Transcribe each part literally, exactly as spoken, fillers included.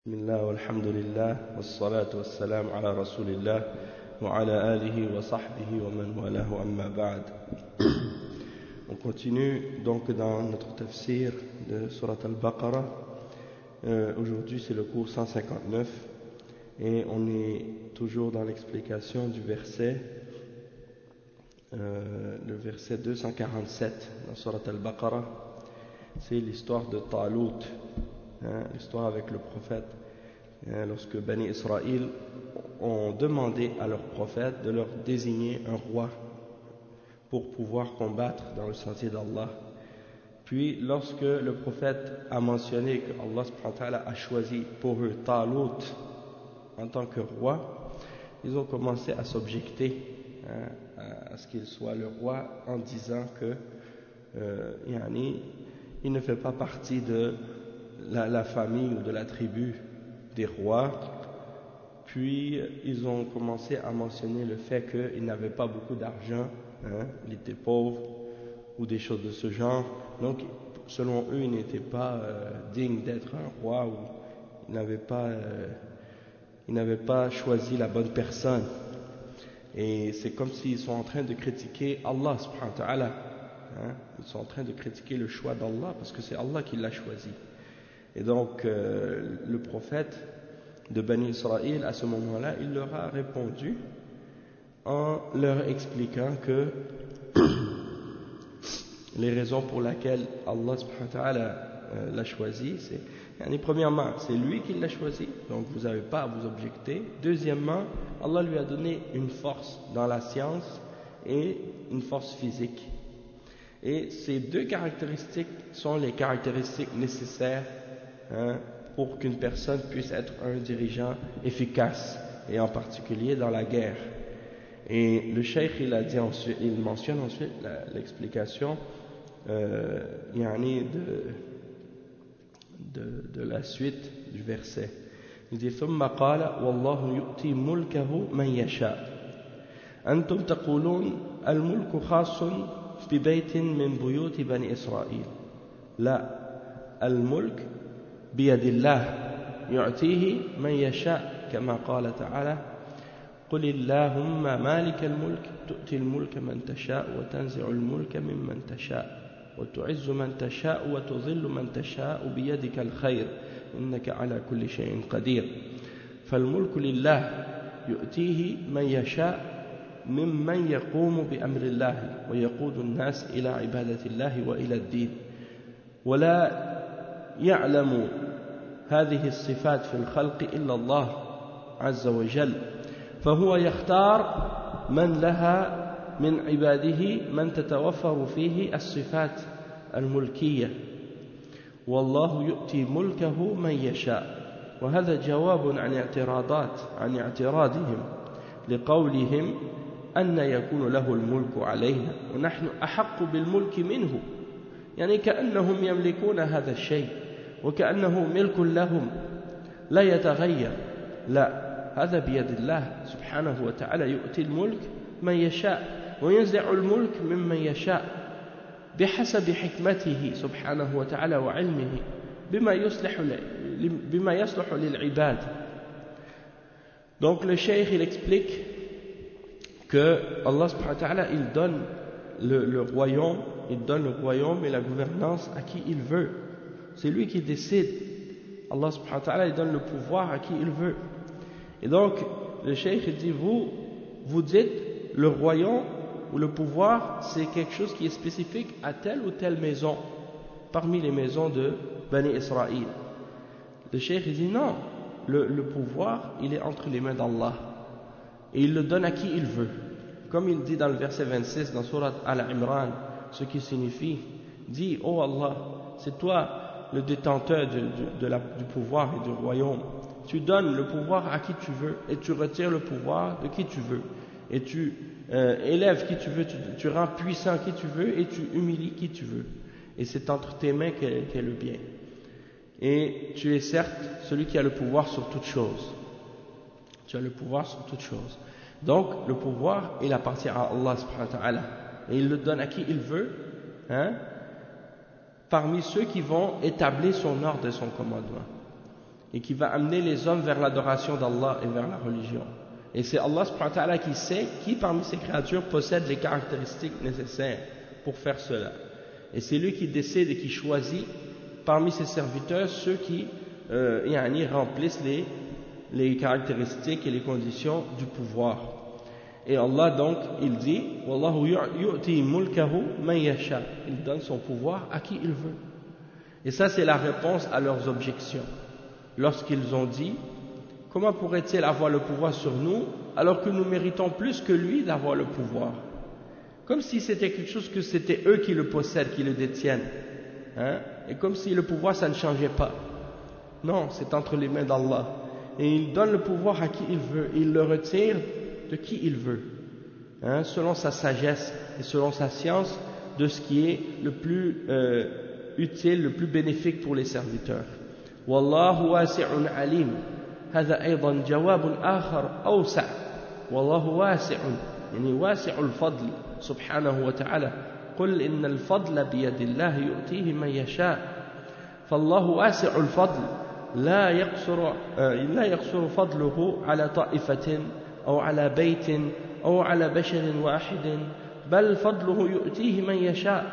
Bismillah walhamdulillah wassalatu wassalam ala rasulillah wa ala alihi wa sahbihi wa man walahu amma ba'd. On continue donc dans notre tafsir de Surat al-Baqarah. Euh, Aujourd'hui c'est le cours cent cinquante-neuf et on est toujours dans l'explication du verset euh, le verset deux cent quarante-sept dans Surat al-Baqarah. C'est l'histoire de Talut. Hein, l'histoire avec le prophète, hein, lorsque Bani Israël ont demandé à leur prophète de leur désigner un roi pour pouvoir combattre dans le sentier d'Allah. Puis lorsque le prophète a mentionné que Allah subhanahu wa ta'ala a choisi pour eux Talut en tant que roi, ils ont commencé à s'objecter, hein, à, à ce qu'il soit le roi en disant que euh, yani, il ne fait pas partie de La, la famille ou de la tribu des rois. Puis ils ont commencé à mentionner le fait qu'il n'avait pas beaucoup d'argent, hein, il était pauvre ou des choses de ce genre. Donc selon eux il n'était pas euh, digne d'être un roi, ou il n'avait pas, euh, il n'avait pas choisi la bonne personne. Et c'est comme s'ils sont en train de critiquer Allah subhanahu wa ta'ala, hein, ils sont en train de critiquer le choix d'Allah parce que c'est Allah qui l'a choisi. Et donc euh, le prophète de Bani Israël à ce moment-là, il leur a répondu en leur expliquant que les raisons pour lesquelles Allah subhanahu wa ta'ala euh, l'a choisi, c'est, yani, premièrement, c'est lui qui l'a choisi, donc vous n'avez pas à vous objecter. Deuxièmement, Allah lui a donné une force dans la science et une force physique. Et ces deux caractéristiques sont les caractéristiques nécessaires, hein, pour qu'une personne puisse être un dirigeant efficace, et en particulier dans la guerre. Et le cheikh il a dit ensuite, il mentionne ensuite la, l'explication euh, yani de, de, de la suite du verset. Il dit ثم قال والله يؤتي ملكه من يشاء أنتم تقولون الملك خاص في بيت من بيوت بني إسرائيل لا الملك بيد الله يعطيه من يشاء كما قال تعالى قل اللهم مالك الملك تؤتي الملك من تشاء وتنزع الملك ممن تشاء وتعز من تشاء وتذل من تشاء بيدك الخير إنك على كل شيء قدير فالملك لله يؤتيه من يشاء ممن يقوم بأمر الله ويقود الناس إلى عبادة الله وإلى الدين ولا يعلم هذه الصفات في الخلق إلا الله عز وجل فهو يختار من لها من عباده من تتوفر فيه الصفات الملكية والله يؤتي ملكه من يشاء. وهذا جواب عن اعتراضات عن اعتراضهم لقولهم أن يكون له الملك علينا ونحن أحق بالملك منه، يعني كأنهم يملكون هذا الشيء وكأنه ملك لهم لا يتغير. لا، هذا بيد الله سبحانه وتعالى يؤتي الملك من يشاء وينزع الملك ممن يشاء بحسب حكمته سبحانه وتعالى وعلمه بما يصلح بما يصلح للعباد. Donc le cheikh il explique que Allah subhanahu wa ta'ala il donne le, le royaume, il donne le royaume et la gouvernance à qui il veut. C'est lui qui décide. Allah subhanahu wa ta'ala il donne le pouvoir à qui il veut. Et donc le cheikh il dit vous vous dites le royaume ou le pouvoir c'est quelque chose qui est spécifique à telle ou telle maison parmi les maisons de Bani Israël. Le cheikh il dit non, le, le pouvoir il est entre les mains d'Allah et il le donne à qui il veut, comme il dit dans le verset vingt-six dans Surat Al-Imran, ce qui signifie dit oh Allah, c'est toi le détenteur de, de, de la, du pouvoir et du royaume, tu donnes le pouvoir à qui tu veux et tu retires le pouvoir de qui tu veux et tu euh, élèves qui tu veux, tu, tu rends puissant qui tu veux et tu humilies qui tu veux, et c'est entre tes mains qu'est, qu'est le bien, et tu es certes celui qui a le pouvoir sur toutes choses, tu as le pouvoir sur toutes choses. Donc le pouvoir il appartient à Allah subhanahu wa ta'ala et il le donne à qui il veut, hein, parmi ceux qui vont établir son ordre et son commandement. et qui va amener les hommes vers l'adoration d'Allah et vers la religion. Et c'est Allah subhanahu wa ta'ala qui sait qui parmi ces créatures possède les caractéristiques nécessaires pour faire cela. Et c'est lui qui décide et qui choisit parmi ses serviteurs ceux qui euh, yani, remplissent les, les caractéristiques et les conditions du pouvoir. Et Allah donc, il dit Wallahu yu'ti mulkahu man yasha. Il donne son pouvoir à qui il veut. Et ça c'est la réponse à leurs objections. Lorsqu'ils ont dit comment pourrait-il avoir le pouvoir sur nous alors que nous méritons plus que lui d'avoir le pouvoir? Comme si c'était quelque chose que c'était eux qui le possèdent, qui le détiennent. Hein? Et comme si le pouvoir ça ne changeait pas. Non, c'est entre les mains d'Allah. Et il donne le pouvoir à qui il veut. Il le retire de qui il veut. Hein? Selon sa sagesse et selon sa science de ce qui est le plus euh, utile, le plus bénéfique pour les serviteurs. Wallahu wasi'un alim. هذا أيضا جواب آخر أوسع والله واسع يعني واسع الفضل سبحانه وتعالى قل إن الفضل بيد الله يؤتيه من يشاء فالله واسع الفضل لا يقصر لا يقصر فضله على طائفة أو على بيت أو على بشر واحد بل فضله يؤتيه من يشاء.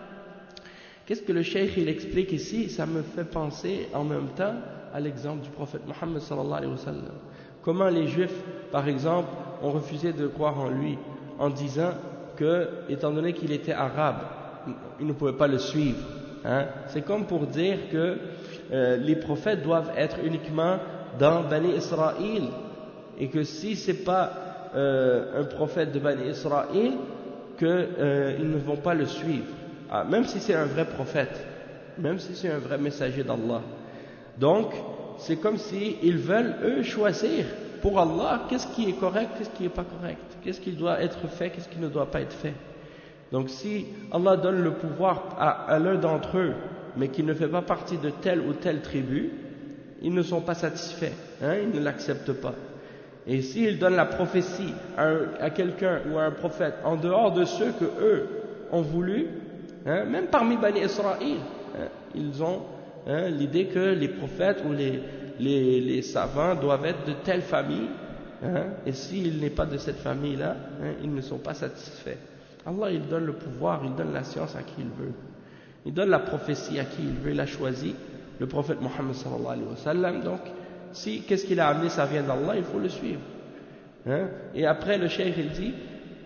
Qu'est-ce que le cheikh il explique ici? Ça me fait penser en même temps à l'exemple du prophète Mohammed sallallahu alayhi wa sallam. Comment les juifs, par exemple, ont refusé de croire en lui en disant que, étant donné qu'il était arabe, ils ne pouvaient pas le suivre. Hein? C'est comme pour dire que euh, les prophètes doivent être uniquement dans Bani Israël et que si c'est pas euh, un prophète de Bani Israël, qu'ils euh, ne vont pas le suivre. Ah, même si c'est un vrai prophète, même si c'est un vrai messager d'Allah. Donc, c'est comme s'ils veulent, eux, choisir pour Allah qu'est-ce qui est correct, qu'est-ce qui n'est pas correct, qu'est-ce qui doit être fait, qu'est-ce qui ne doit pas être fait. Donc, si Allah donne le pouvoir à, à l'un d'entre eux, mais qui ne fait pas partie de telle ou telle tribu, ils ne sont pas satisfaits, hein, ils ne l'acceptent pas. Et s'il donne la prophétie à, à quelqu'un ou à un prophète en dehors de ceux que eux ont voulu, hein, même parmi Bani Israël, hein, ils ont hein, l'idée que les prophètes ou les, les, les savants doivent être de telle famille, hein, et s'il n'est pas de cette famille-là, hein, ils ne sont pas satisfaits. Allah, il donne le pouvoir, il donne la science à qui il veut. Il donne la prophétie à qui il veut. Il a choisi le prophète Mohammed sallallahu alayhi wa sallam. Donc, si qu'est-ce qu'il a amené, ça vient d'Allah, il faut le suivre. Hein? Et après, le cheikh, il dit,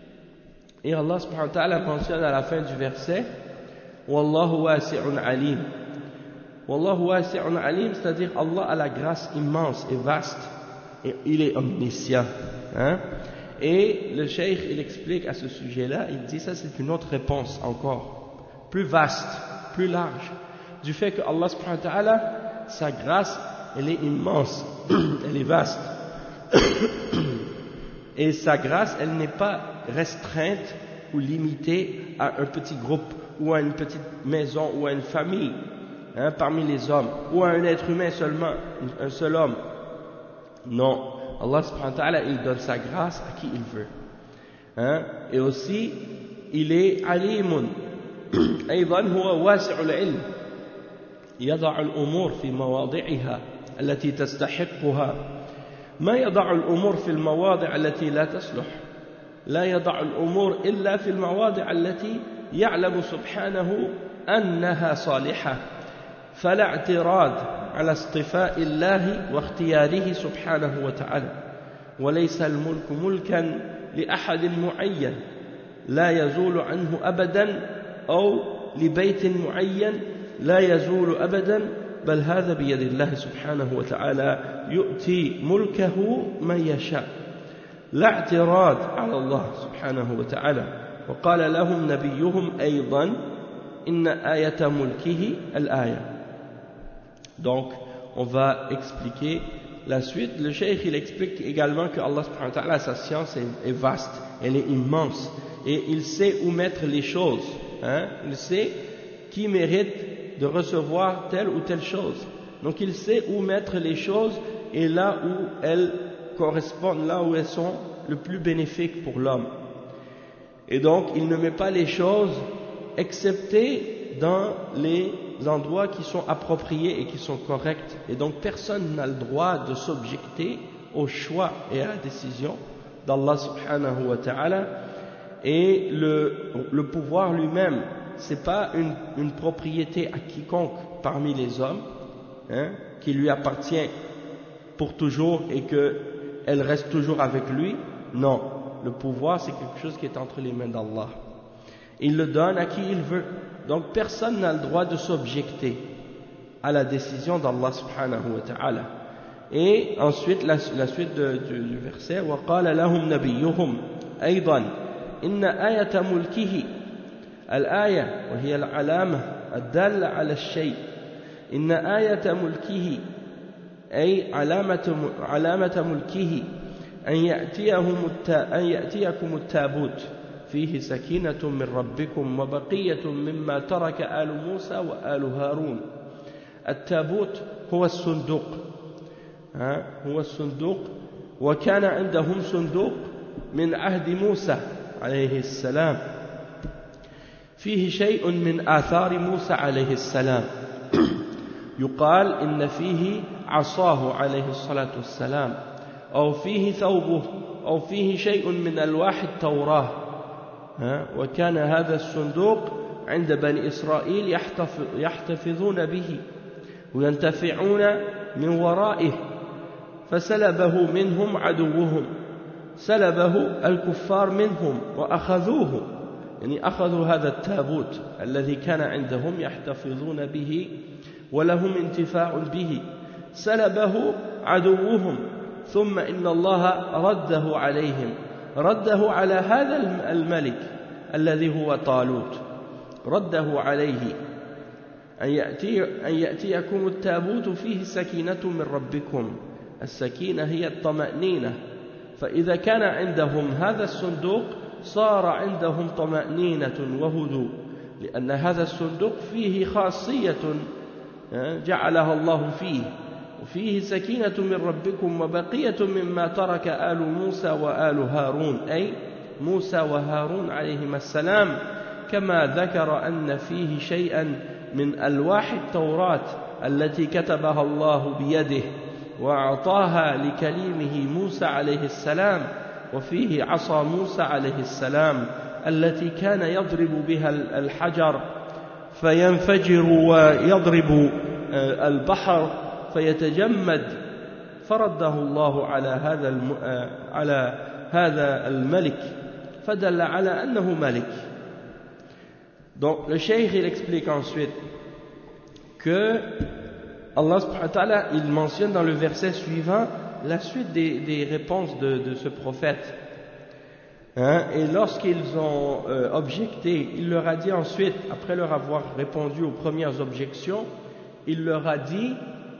et Allah subhanahu wa ta'ala mentionne à la fin du verset, Wallahu wasi'un alim. Wallahu wasi'un alim, c'est-à-dire Allah a la grâce immense et vaste, et il est omniscient. Hein? Et le cheikh, il explique à ce sujet-là, il dit ça c'est une autre réponse encore, plus vaste, plus large, du fait que Allah subhanahu wa ta'ala, sa grâce, elle est immense, elle est vaste. Et sa grâce, elle n'est pas restreinte ou limitée à un petit groupe, ou à une petite maison, ou à une famille, hein, parmi les hommes, ou à un être humain seulement, un seul homme. Non. Allah subhanahu wa ta'ala, il donne sa grâce à qui il veut. Hein? Et aussi, il est alimun. أيضا هو واسع العلم يضع الأمور في مواضعها التي تستحقها ما يضع الأمور في المواضع التي لا تصلح لا يضع الأمور إلا في المواضع التي يعلم سبحانه أنها صالحة فلا اعتراض على اصطفاء الله واختياره سبحانه وتعالى وليس الملك ملكا لأحد معين لا يزول عنه أبدا أو لبيت معين لا يزول أبدا بل هذا بيد الله سبحانه وتعالى يؤتي ملكه من يشاء لا اعتراض على الله سبحانه وتعالى وقال لهم نبيهم أيضا إن آية ملكه الآية. Donc, on va expliquer la suite. Le cheikh, il explique également que Allah subhanahu wa ta'ala, sa science est, est vaste, elle est immense, et il sait où mettre les choses. Hein? Il sait qui mérite de recevoir telle ou telle chose. Donc, il sait où mettre les choses et là où elles correspondent, là où elles sont le plus bénéfiques pour l'homme. Et donc, il ne met pas les choses excepté dans les endroits qui sont appropriés et qui sont corrects. Et donc personne n'a le droit de s'objecter au choix et à la décision d'Allah subhanahu wa ta'ala. Et le, le pouvoir lui-même, c'est pas une, une propriété à quiconque parmi les hommes, hein, qui lui appartient pour toujours et qu'elle reste toujours avec lui. Non, le pouvoir c'est quelque chose qui est entre les mains d'Allah. Il le donne à qui il veut. Donc personne n'a le droit de s'objecter à la décision d'Allah subhanahu wa ta'ala. Et ensuite la, la suite de, du, du verset وَقَالَ لَهُمْ نَبِيُّهُمْ أَيْضًا إِنَّ آيَةَ مُلْكِهِ الآية وهي العلامة الدالة على الشيء إن آية ملكه أي علامة علامة ملكه أن يأتيهم أن يأتيكم التابوت فيه سكينة من ربكم وبقية مما ترك آل موسى وآل هارون. التابوت هو الصندوق، ها هو الصندوق، وكان عندهم صندوق من عهد موسى عليه السلام فيه شيء من آثار موسى عليه السلام يقال إن فيه عصاه عليه الصلاة والسلام أو فيه ثوبه أو فيه شيء من ألواح التوراة. وكان هذا الصندوق عند بني إسرائيل يحتفظون به وينتفعون من ورائه فسلبه منهم عدوهم، سلبه الكفار منهم وأخذوه، يعني أخذوا هذا التابوت الذي كان عندهم يحتفظون به ولهم انتفاع به، سلبه عدوهم، ثم إن الله رده عليهم، رده على هذا الملك الذي هو طالوت، رده عليه أن يأتي أن يأتيكم التابوت فيه سكينة من ربكم. السكينة هي الطمأنينة، فإذا كان عندهم هذا الصندوق صار عندهم طمأنينة وهدوء، لأن هذا الصندوق فيه خاصية جعلها الله فيه، وفيه سكينة من ربكم وبقية مما ترك آل موسى وآل هارون، أي موسى وهارون عليهما السلام، كما ذكر أن فيه شيئا من ألواح التوراة التي كتبها الله بيده وأعطاها لكليمه موسى عليه السلام، وفيه عصا موسى عليه السلام التي كان يضرب بها الحجر فينفجر ويضرب البحر فيتجمد، فرده الله على هذا الم... على هذا الملك، فدل على أنه ملك. Donc le cheikh il explique ensuite que Allah subhanahu wa ta'ala il mentionne dans le verset suivant la suite des, des réponses de, de ce prophète, hein, et lorsqu'ils ont euh, objecté, il leur a dit ensuite, après leur avoir répondu aux premières objections, il leur a dit,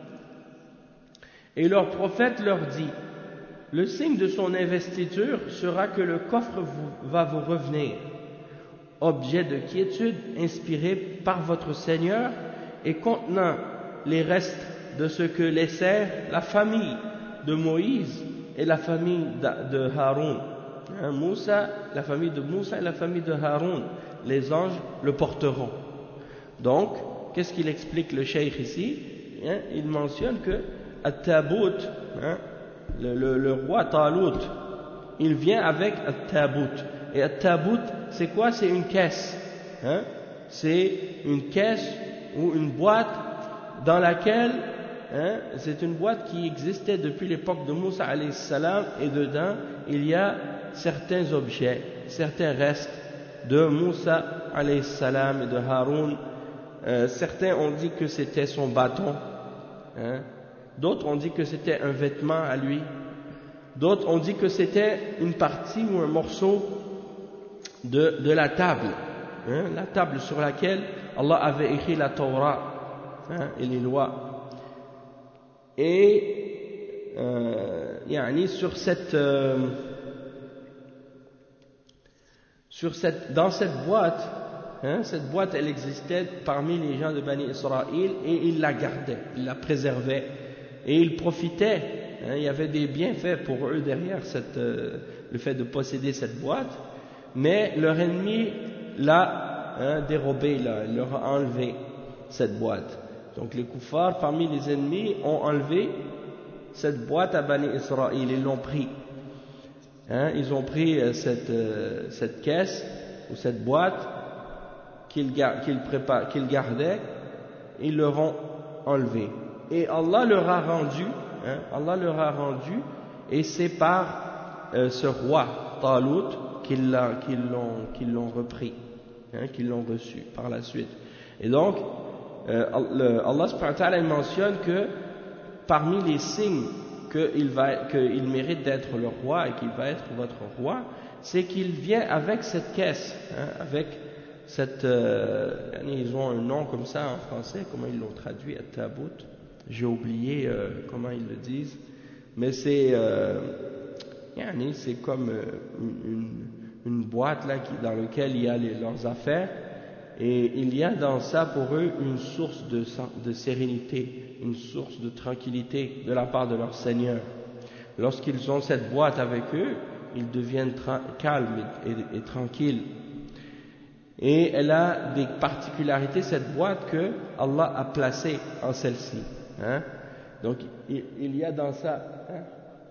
et leur prophète leur dit, le signe de son investiture sera que le coffre vous, va vous revenir, objet de quiétude inspiré par votre Seigneur et contenant les restes de ce que laissèrent la famille de Moïse et la famille de Haroun. Hein, Moussa, la famille de Moussa et la famille de Haroun, les anges le porteront. Donc, qu'est-ce qu'il explique le cheikh ici, hein, il mentionne que At-Tabout, hein, le, le, le roi Talut, il vient avec At-Tabout. Et At-Tabout, c'est quoi? C'est une caisse. Hein? C'est une caisse ou une boîte dans laquelle, hein, c'est une boîte qui existait depuis l'époque de Moussa alayhi salam, et dedans il y a certains objets, certains restes de Moussa alayhi salam et de Haroun. Euh, certains ont dit que c'était son bâton, hein? D'autres ont dit que c'était un vêtement à lui, d'autres ont dit que c'était une partie ou un morceau de, de la table, hein? La table sur laquelle Allah avait écrit la Torah, hein, et les lois. Et euh, yani sur cette, euh, sur cette, dans cette boîte, hein, cette boîte elle existait parmi les gens de Bani Israël, et ils la gardaient, ils la préservaient, et ils profitaient, hein, il y avait des bienfaits pour eux derrière cette, euh, le fait de posséder cette boîte, mais leur ennemi l'a, hein, dérobé, l'a, leur a enlevé. cette boîte. Donc les kuffars parmi les ennemis ont enlevé cette boîte à Bani Israël, ils l'ont pris. Hein, ils ont pris euh, cette, euh, cette caisse ou cette boîte qu'ils qu'ils prépa- qu'ils gardaient, ils leur ont enlevé. Et Allah leur a rendu, hein, Allah leur a rendu, et c'est par euh, ce roi Talut qu'ils l'ont qu'ils l'ont repris, hein, qu'ils l'ont reçu par la suite. Et donc, euh, Allah subhanahu wa ta'ala mentionne que parmi les signes qu'il va, qu'il mérite d'être le roi et qu'il va être votre roi, c'est qu'il vient avec cette caisse, hein, avec cette, euh, ils ont un nom comme ça en français, comment ils l'ont traduit, at-tabout, j'ai oublié euh, comment ils le disent, mais c'est, euh, c'est comme une, une boîte là qui, dans laquelle il y a les, leurs affaires, et il y a dans ça pour eux une source de, de sérénité, une source de tranquillité de la part de leur Seigneur. Lorsqu'ils ont cette boîte avec eux, ils deviennent calmes et, et, et tranquilles. Et elle a des particularités, cette boîte, que Allah a placée en celle-ci. Hein? Donc il, il y a dans ça... Hein?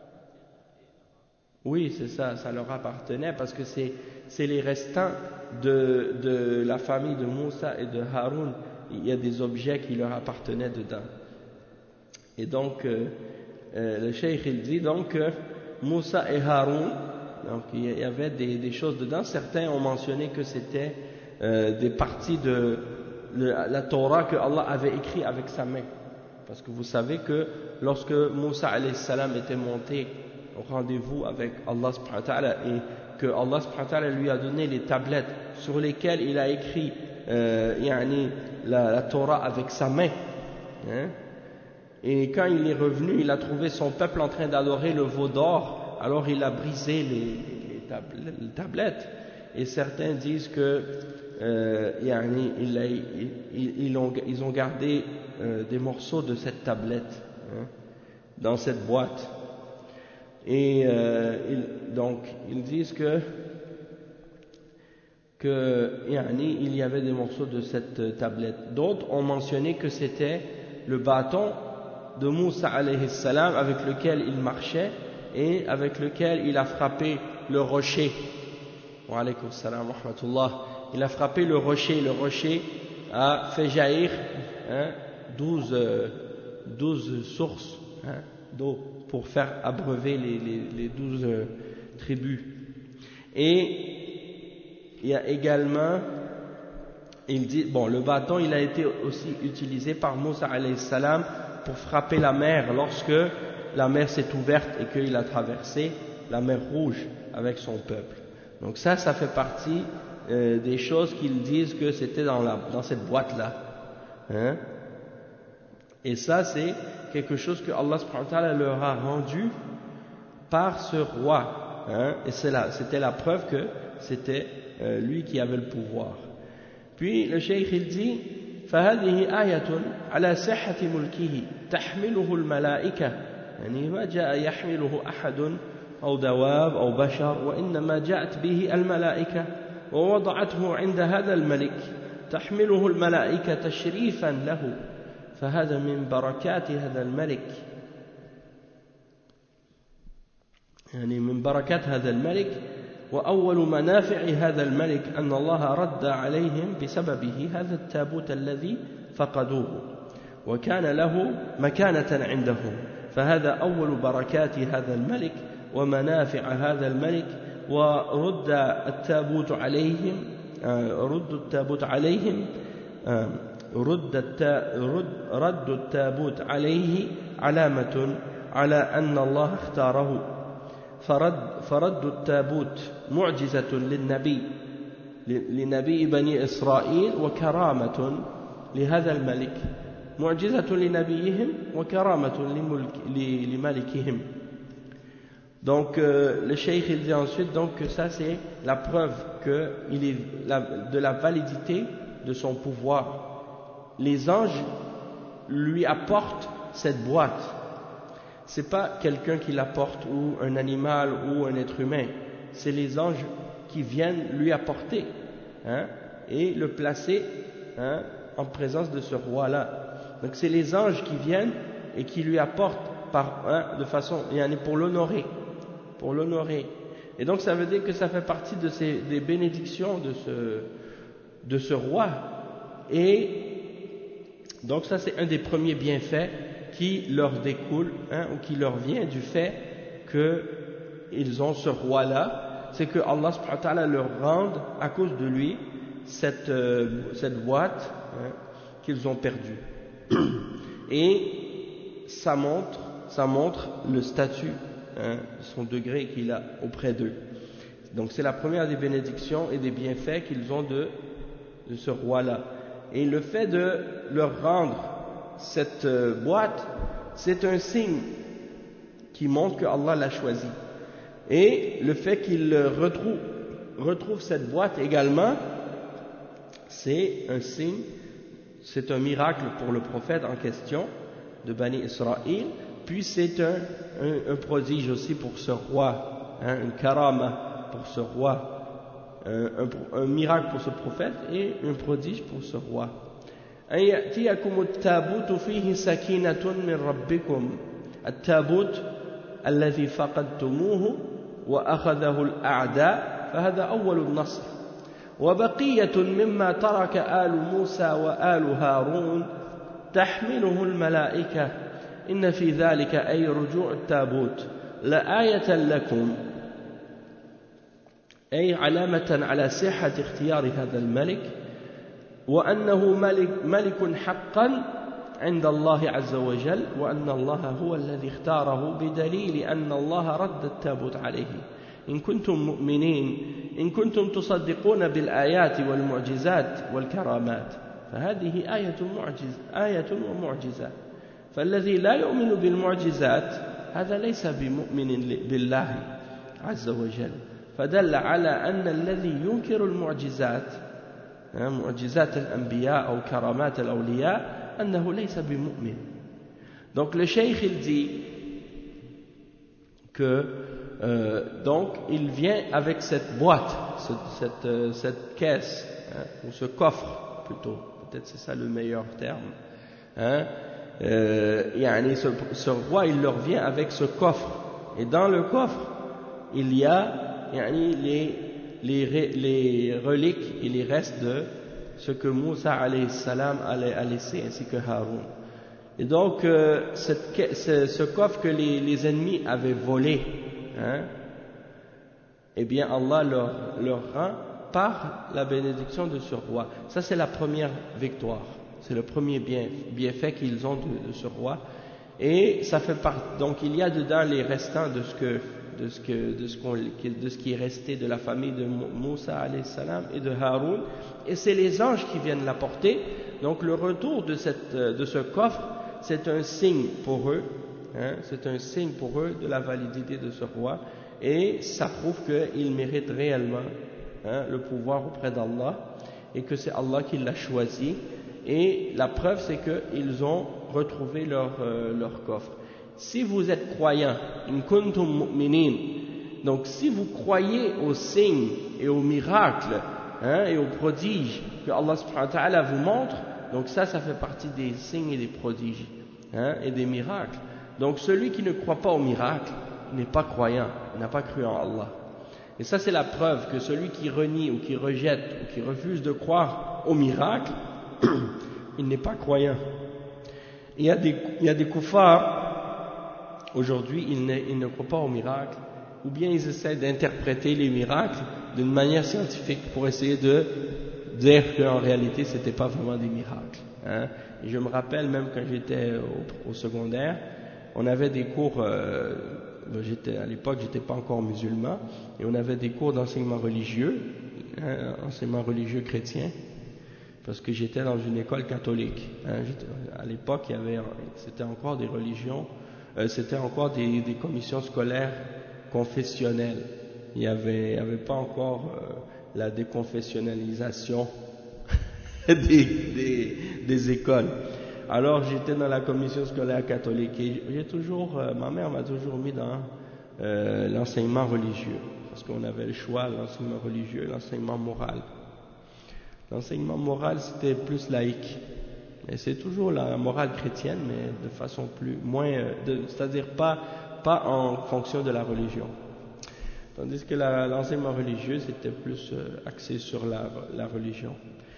Oui, c'est ça, ça leur appartenait parce que c'est les restants de, de la famille de Moussa et de Haroun. Il y a des objets qui leur appartenaient dedans. Et donc, euh, euh, le cheikh il dit donc que Moussa et Haroun, donc il y avait des, des choses dedans. Certains ont mentionné que c'était euh, des parties de le, la Torah que Allah avait écrit avec sa main. Parce que vous savez que lorsque Moussa alayhi salam était monté au rendez-vous avec Allah subhanahu wa ta'ala et que Allah subhanahu wa ta'ala lui a donné les tablettes sur lesquelles il a écrit euh, yani, la, la Torah avec sa main, hein? Et quand il est revenu, il a trouvé son peuple en train d'adorer le veau d'or, alors il a brisé les, les, tablettes, les tablettes. Et certains disent que euh, yani, il a, il, ils, ont, ils ont gardé euh, des morceaux de cette tablette, hein, dans cette boîte. Et euh, ils, donc ils disent que, que yani, il y avait des morceaux de cette tablette. D'autres ont mentionné que c'était le bâton de Moussa alayhi salam avec lequel il marchait et avec lequel il a frappé le rocher. Wa alaykum salam wa rahmatullah. Il a frappé le rocher, le rocher a fait jaillir hein, douze, euh, douze sources hein, d'eau pour faire abreuver les, les, les douze euh, tribus. Et il y a également, il dit, bon, le bâton, il a été aussi utilisé par Moussa alayhi salam pour frapper la mer lorsque la mer s'est ouverte et qu'il a traversé la mer Rouge avec son peuple. Donc ça, ça fait partie euh, des choses qu'ils disent que c'était dans, la, dans cette boîte-là. Hein? Et ça, c'est quelque chose que Allah subhanahu wa ta'ala leur a rendu par ce roi. Hein? Et c'était la preuve que c'était euh, lui qui avait le pouvoir. Puis le cheikh il dit فهذه آية على صحة ملكه تحمله الملائكة يعني ما جاء يحمله أحد أو دواب أو بشر وإنما جاءت به الملائكة ووضعته عند هذا الملك تحمله الملائكة تشريفا له فهذا من بركات هذا الملك يعني من بركات هذا الملك وأول منافع هذا الملك أن الله رد عليهم بسببه هذا التابوت الذي فقدوه وكان له مكانة عندهم فهذا أول بركات هذا الملك ومنافع هذا الملك ورد التابوت عليهم رد التابوت عليهم رد رد التابوت عليه علامة على أن الله اختاره فرد, فرد التابوت معجزة للنبي لنبي بني إسرائيل وكرامة لهذا الملك معجزة لنبيهم وكرامة لملكهم. Donc euh, le cheikh il dit ensuite donc que ça c'est la preuve que il est la, de la validité de son pouvoir. Les anges lui apportent cette boîte. C'est pas quelqu'un qui l'apporte ou un animal ou un être humain. C'est les anges qui viennent lui apporter hein, et le placer hein, en présence de ce roi-là. Donc c'est les anges qui viennent et qui lui apportent par, hein, de façon, pour l'honorer, pour l'honorer. Et donc ça veut dire que ça fait partie de ces, des bénédictions de ce, de ce roi. Et donc ça c'est un des premiers bienfaits qui leur découle, hein, ou qui leur vient du fait qu'ils ont ce roi-là, c'est que Allah subhanahu wa ta'ala leur rende à cause de lui cette, euh, cette boîte, hein, qu'ils ont perdue. Et ça montre, ça montre le statut, hein, son degré qu'il a auprès d'eux. Donc c'est la première des bénédictions et des bienfaits qu'ils ont de, de ce roi-là. Et le fait de leur rendre cette euh, boîte, c'est un signe qui montre que Allah l'a choisi. Et le fait qu'ils retrouvent, retrouvent cette boîte également, c'est un signe, c'est un miracle pour le prophète en question de Bani Israël, puis c'est un, un, un prodige aussi pour ce roi, hein, une karama pour ce roi, un, un, un miracle pour ce prophète et un prodige pour ce roi. أن يأتيكم التابوت فيه سكينة من ربكم التابوت الذي فقدتموه وأخذه الأعداء فهذا أول النصر وبقية مما ترك آل موسى وآل هارون تحمله الملائكة إن في ذلك أي رجوع التابوت لآية لكم أي علامة على صحة اختيار هذا الملك وأنه ملك, ملك حقا عند الله عز وجل وأن الله هو الذي اختاره بدليل أن الله رد التابوت عليه إن كنتم مؤمنين إن كنتم تصدقون بالآيات والمعجزات والكرامات فهذه آية معجز آية ومعجزة فالذي لا يؤمن بالمعجزات هذا ليس بمؤمن بالله عز وجل فدل على أن الذي ينكر المعجزات معجزات الأنبياء أو كرامات الأولياء أنه ليس بمؤمن. Donc le cheikh il dit que euh, donc il vient avec cette boîte, cette, cette, euh, cette caisse, hein, ou ce coffre plutôt, peut-être c'est ça le meilleur terme, hein, euh, yani ce, ce roi il leur vient avec ce coffre et dans le coffre il y a yani les Les, les reliques et les restes de ce que Moussa alayhi salam a laissé ainsi que Haroun. Et donc euh, cette, ce, ce coffre que les, les ennemis avaient volé, hein, eh bien Allah leur, leur rend par la bénédiction de ce roi. Ça c'est la première victoire, c'est le premier bien, bienfait qu'ils ont de, de ce roi. Et ça fait part, donc il y a dedans les restants de ce que de ce, que, de, ce qu'on, de ce qui est resté de la famille de Moussa alayhi salam et de Haroun, et c'est les anges qui viennent l'apporter. Donc le retour de, cette, de ce coffre, c'est un signe pour eux, hein, c'est un signe pour eux de la validité de ce roi, et ça prouve qu'ils méritent réellement, hein, le pouvoir auprès d'Allah, et que c'est Allah qui l'a choisi, et la preuve c'est qu'ils ont retrouvé leur, euh, leur coffre. Si vous êtes croyant, in kuntum mu'minin, donc si vous croyez aux signes et aux miracles, hein, et aux prodiges que Allah subhanahu wa ta'ala vous montre, donc ça, ça fait partie des signes et des prodiges, hein, et des miracles. Donc celui qui ne croit pas aux miracles n'est pas croyant, n'a pas cru en Allah. Et ça c'est la preuve que celui qui renie ou qui rejette ou qui refuse de croire aux miracles, il n'est pas croyant. Il y a des, il y a des kuffars. Aujourd'hui, ils ne, ils ne croient pas aux miracles, ou bien ils essaient d'interpréter les miracles d'une manière scientifique pour essayer de dire qu'en réalité, ce n'était pas vraiment des miracles. Hein. Et je me rappelle, même quand j'étais au, au secondaire, on avait des cours, euh, j'étais, à l'époque, je n'étais pas encore musulman, et on avait des cours d'enseignement religieux, hein, enseignement religieux chrétien, parce que j'étais dans une école catholique. Hein. À l'époque, il y avait, c'était encore des religions. Euh, c'était encore des, des commissions scolaires confessionnelles. Il n'y avait, avait pas encore euh, la déconfessionnalisation des, des, des écoles. Alors j'étais dans la commission scolaire catholique et j'ai toujours, euh, ma mère m'a toujours mis dans euh, l'enseignement religieux, parce qu'on avait le choix, l'enseignement religieux et l'enseignement moral. L'enseignement moral, c'était plus laïque. Et c'est toujours la morale chrétienne, mais de façon plus, moins, de, c'est-à-dire pas, pas en fonction de la religion. Tandis que la, l'enseignement religieux, c'était plus euh, axé sur la, la religion.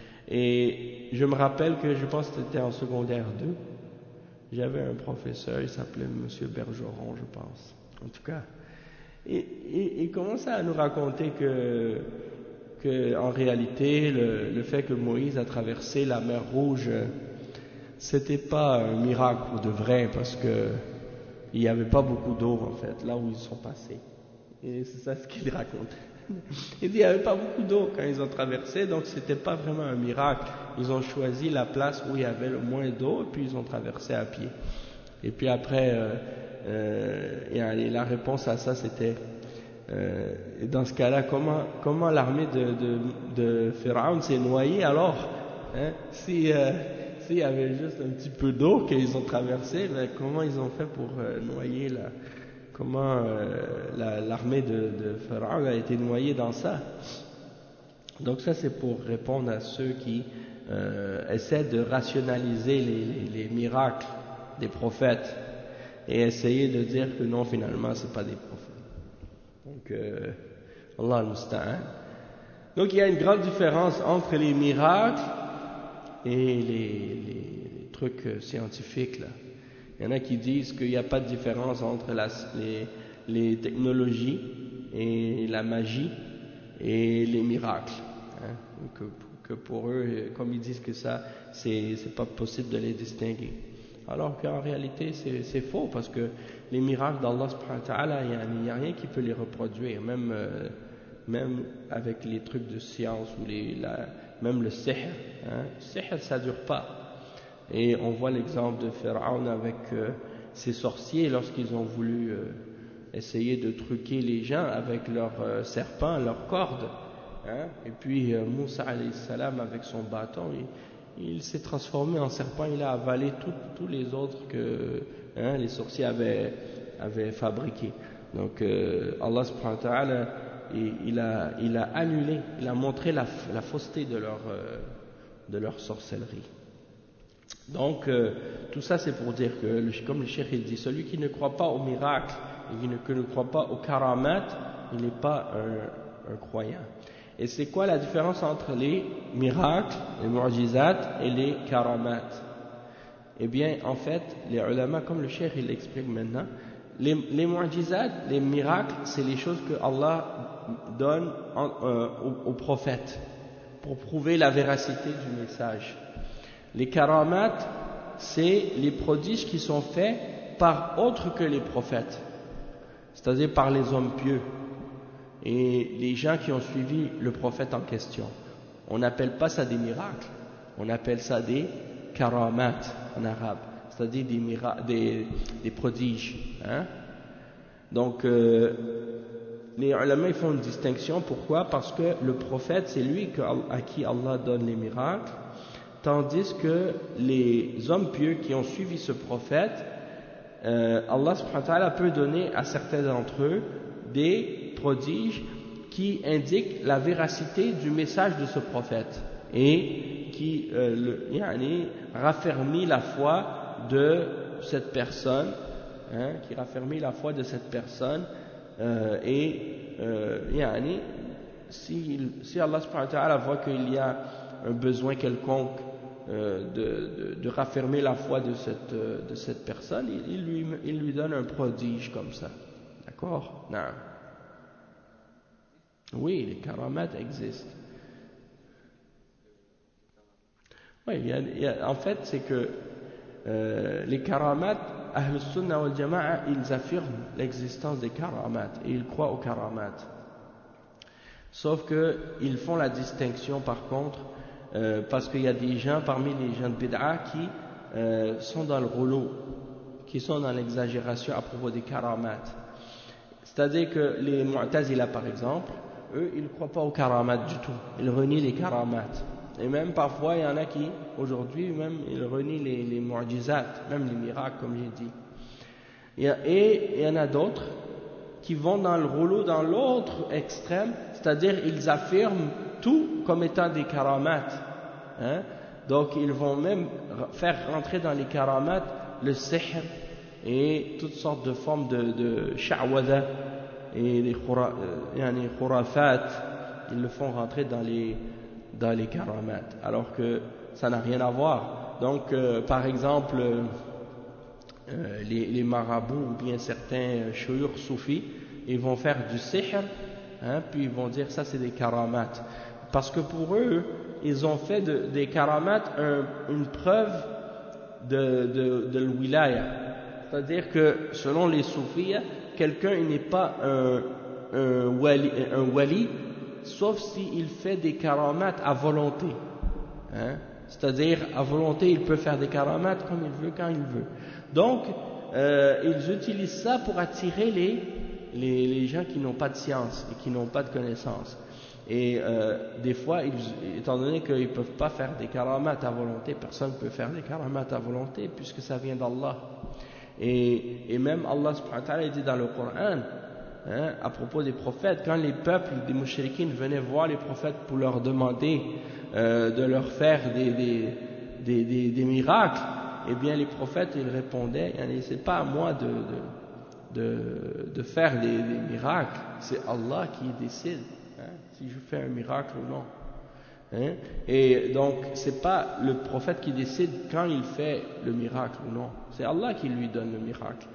Et je me rappelle que je pense que c'était en secondaire deux. J'avais un professeur, il s'appelait Monsieur Bergeron, je pense. En tout cas. Et, et il commençait à nous raconter que, que en réalité, le, le fait que Moïse a traversé la mer Rouge, c'était pas un miracle de vrai, parce que il n'y avait pas beaucoup d'eau, en fait, là où ils sont passés. Et c'est ça ce qu'il raconte. Il dit qu'il n'y avait pas beaucoup d'eau quand ils ont traversé, donc c'était pas vraiment un miracle. Ils ont choisi la place où il y avait le moins d'eau, et puis ils ont traversé à pied. Et puis après, euh, euh, et la réponse à ça c'était, euh, dans ce cas-là, comment, comment l'armée de, de, de Pharaon s'est noyée alors, hein, si, euh, s'il y avait juste un petit peu d'eau qu'ils ont traversé, ben, comment ils ont fait pour euh, noyer la... Comment euh, la, l'armée de, de Pharaon a été noyée dans ça. Donc ça c'est pour répondre à ceux qui euh, essaient de rationaliser les, les, les miracles des prophètes et essayer de dire que non, finalement c'est pas des prophètes. Donc euh, Allah al-Musta'an. Donc il y a une grande différence entre les miracles et les, les, les trucs scientifiques là. Il y en a qui disent qu'il n'y a pas de différence entre la, les, les technologies et la magie et les miracles. Hein, que, que pour eux, comme ils disent que ça, c'est, c'est pas possible de les distinguer. Alors qu'en réalité, c'est, c'est faux, parce que les miracles d'Allah subhanahu wa ta'ala, il n'y a, a rien qui peut les reproduire, même, euh, même avec les trucs de science, ou les, la, même le sihr. Hein. Le sihr, ça ne dure pas. Et on voit l'exemple de Pharaon avec euh, ses sorciers lorsqu'ils ont voulu euh, essayer de truquer les gens avec leurs euh, serpents, leurs cordes. Hein. Et puis euh, Moussa alayhi salam avec son bâton, il, il s'est transformé en serpent, il a avalé tous les autres que hein, les sorciers avaient, avaient fabriqués. Donc euh, Allah subhanahu wa ta'ala, il, il, a, il a annulé, il a montré la, la fausseté de leur, euh, de leur sorcellerie. Donc, euh, tout ça c'est pour dire que, comme le cheikh il dit, celui qui ne croit pas au miracle et qui ne, qui ne croit pas au karamat, il n'est pas un, un croyant. Et c'est quoi la différence entre les miracles, les mu'jizat et les karamat? Eh bien, en fait, les ulama, comme le cheikh il l'explique maintenant, les, les mu'jizat, les miracles, c'est les choses que Allah donne en, euh, aux, aux prophètes pour prouver la véracité du message. Les karamat, c'est les prodiges qui sont faits par autres que les prophètes, c'est-à-dire par les hommes pieux et les gens qui ont suivi le prophète en question. On n'appelle pas ça des miracles, on appelle ça des karamat en arabe, c'est-à-dire des, mira- des, des prodiges. Hein? Donc, euh, les ulama ils font une distinction. Pourquoi? Parce que le prophète, c'est lui que, à qui Allah donne les miracles, tandis que les hommes pieux qui ont suivi ce prophète, euh, Allah subhanahu wa ta'ala peut donner à certains d'entre eux des prodiges qui indiquent la véracité du message de ce prophète et qui euh, le, yani, raffermit la foi de cette personne, hein, qui raffermit la foi de cette personne euh, et euh, yani, si, si Allah subhanahu wa ta'ala voit qu'il y a un besoin quelconque Euh, de, de, de raffermer la foi de cette, euh, de cette personne, il, il, lui, il lui donne un prodige comme ça. D'accord? Non. Oui, les karamat existent. Oui, il y a, il y a, en fait, c'est que euh, les karamat, Ahl Sunnah wal Jama'a, ils affirment l'existence des karamat et ils croient aux karamat. Sauf qu'ils font la distinction par contre. Euh, parce qu'il y a des gens parmi les gens de bid'a qui euh, sont dans le rouleau, qui sont dans l'exagération à propos des karamat. C'est-à-dire que les mu'tazila par exemple, eux ils ne croient pas aux karamat du tout, ils renient les karamat. Et même parfois il y en a qui, aujourd'hui même, ils renient les, les mu'jizat, même les miracles comme j'ai dit. Et, et il y en a d'autres qui vont dans le rouleau dans l'autre extrême, c'est-à-dire ils affirment tout comme étant des karamat. Hein? Donc ils vont même faire rentrer dans les karamat le sihr et toutes sortes de formes de, de sha'wada et les khurafat, ils le font rentrer dans les, dans les karamat, alors que ça n'a rien à voir. Donc euh, par exemple, euh, les, les marabouts ou bien certains shuyukh soufis, ils vont faire du sihr, hein, puis ils vont dire ça c'est des karamat, parce que pour eux, ils ont fait de, des karamat un, une preuve de, de, de l'wilaya. C'est-à-dire que selon les soufis, quelqu'un n'est pas un, un, wali, un wali, sauf s'il fait des karamat à volonté. Hein? C'est-à-dire à volonté, il peut faire des karamat comme il veut, quand il veut. Donc, euh, ils utilisent ça pour attirer les, les, les gens qui n'ont pas de science et qui n'ont pas de connaissance. Et euh, des fois, ils, étant donné qu'ils ne peuvent pas faire des karamat à volonté, personne ne peut faire des karamat à volonté puisque ça vient d'Allah. Et, et même Allah subhanahu wa ta'ala dit dans le Coran, hein, à propos des prophètes, quand les peuples des mouchriquines venaient voir les prophètes pour leur demander euh, de leur faire des, des, des, des, des miracles, eh bien les prophètes ils répondaient, c'est pas à moi de, de, de, de faire des, des miracles, c'est Allah qui décide, hein, si je fais un miracle ou non. Hein? Et donc, c'est pas le prophète qui décide quand il fait le miracle ou non, c'est Allah qui lui donne le miracle.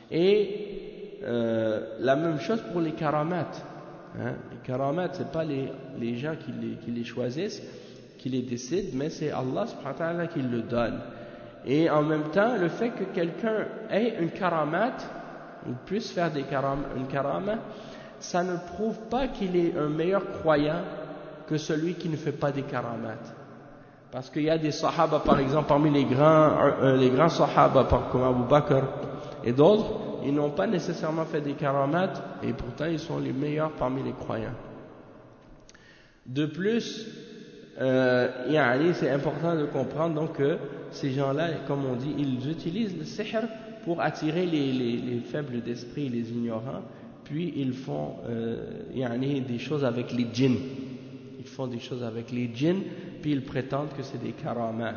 Et euh, la même chose pour les karamat. Hein? Les karamat, c'est pas les, les gens qui les, qui les choisissent, qui les décident, mais c'est Allah subhanahu wa ta'ala qui le donne. Et en même temps, le fait que quelqu'un ait une karamat, ou puisse faire des karam, une karama, ça ne prouve pas qu'il est un meilleur croyant que celui qui ne fait pas des karamat. Parce qu'il y a des sahaba, par exemple, parmi les grands, euh, les grands sahaba, comme Abu Bakr et d'autres, ils n'ont pas nécessairement fait des karamat, et pourtant ils sont les meilleurs parmi les croyants. De plus, euh, c'est important de comprendre donc que ces gens-là, comme on dit, ils utilisent le sihr pour attirer les, les, les faibles d'esprit, les ignorants, puis ils font euh, des choses avec les djinns. Ils font des choses avec les djinns, puis ils prétendent que c'est des karamat.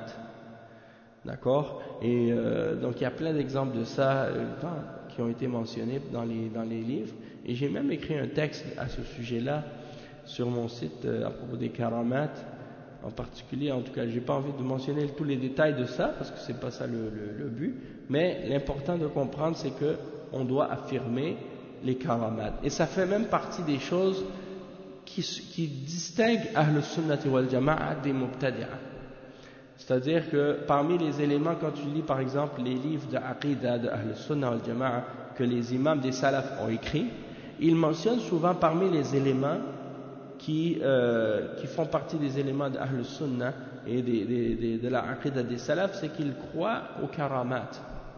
D'accord? Et euh, donc il y a plein d'exemples de ça euh, dans, qui ont été mentionnés dans les, dans les livres. Et j'ai même écrit un texte à ce sujet-là sur mon site euh, à propos des karamat. En particulier, en tout cas, j'ai pas envie de mentionner tous les détails de ça, parce que c'est pas ça le, le, le but. Mais l'important de comprendre, c'est que on doit affirmer les karamat. Et ça fait même partie des choses qui, qui distinguent Ahl Sunnati wal Jama'a des Mubtadi'a. C'est-à-dire que parmi les éléments, quand tu lis par exemple les livres de Aqidah de Ahl Sunnah wal Jama'a que les imams des Salaf ont écrits, ils mentionnent souvent parmi les éléments qui, euh, qui font partie des éléments de Ahl Sunnah et des, des, des, de la Aqidah des Salaf, c'est qu'ils croient aux karamat.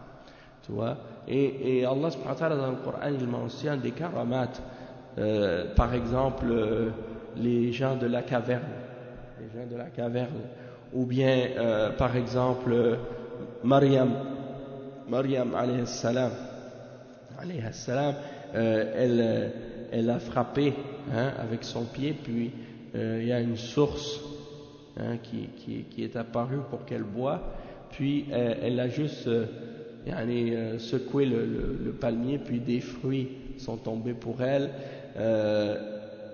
Tu vois? Et, et Allah subhanahu wa ta'ala dans le Coran, il mentionne des karamat. Euh, par exemple, euh, les gens de la caverne, les gens de la caverne, ou bien, euh, par exemple, euh, Maryam, Maryam alayhi salam, alayhi salam, euh, elle, elle a frappé hein, avec son pied, puis euh, il y a une source hein, qui, qui, qui est apparue pour qu'elle boive, puis euh, elle a juste euh, yani, euh, secoué le, le, le palmier, puis des fruits sont tombés pour elle. Euh,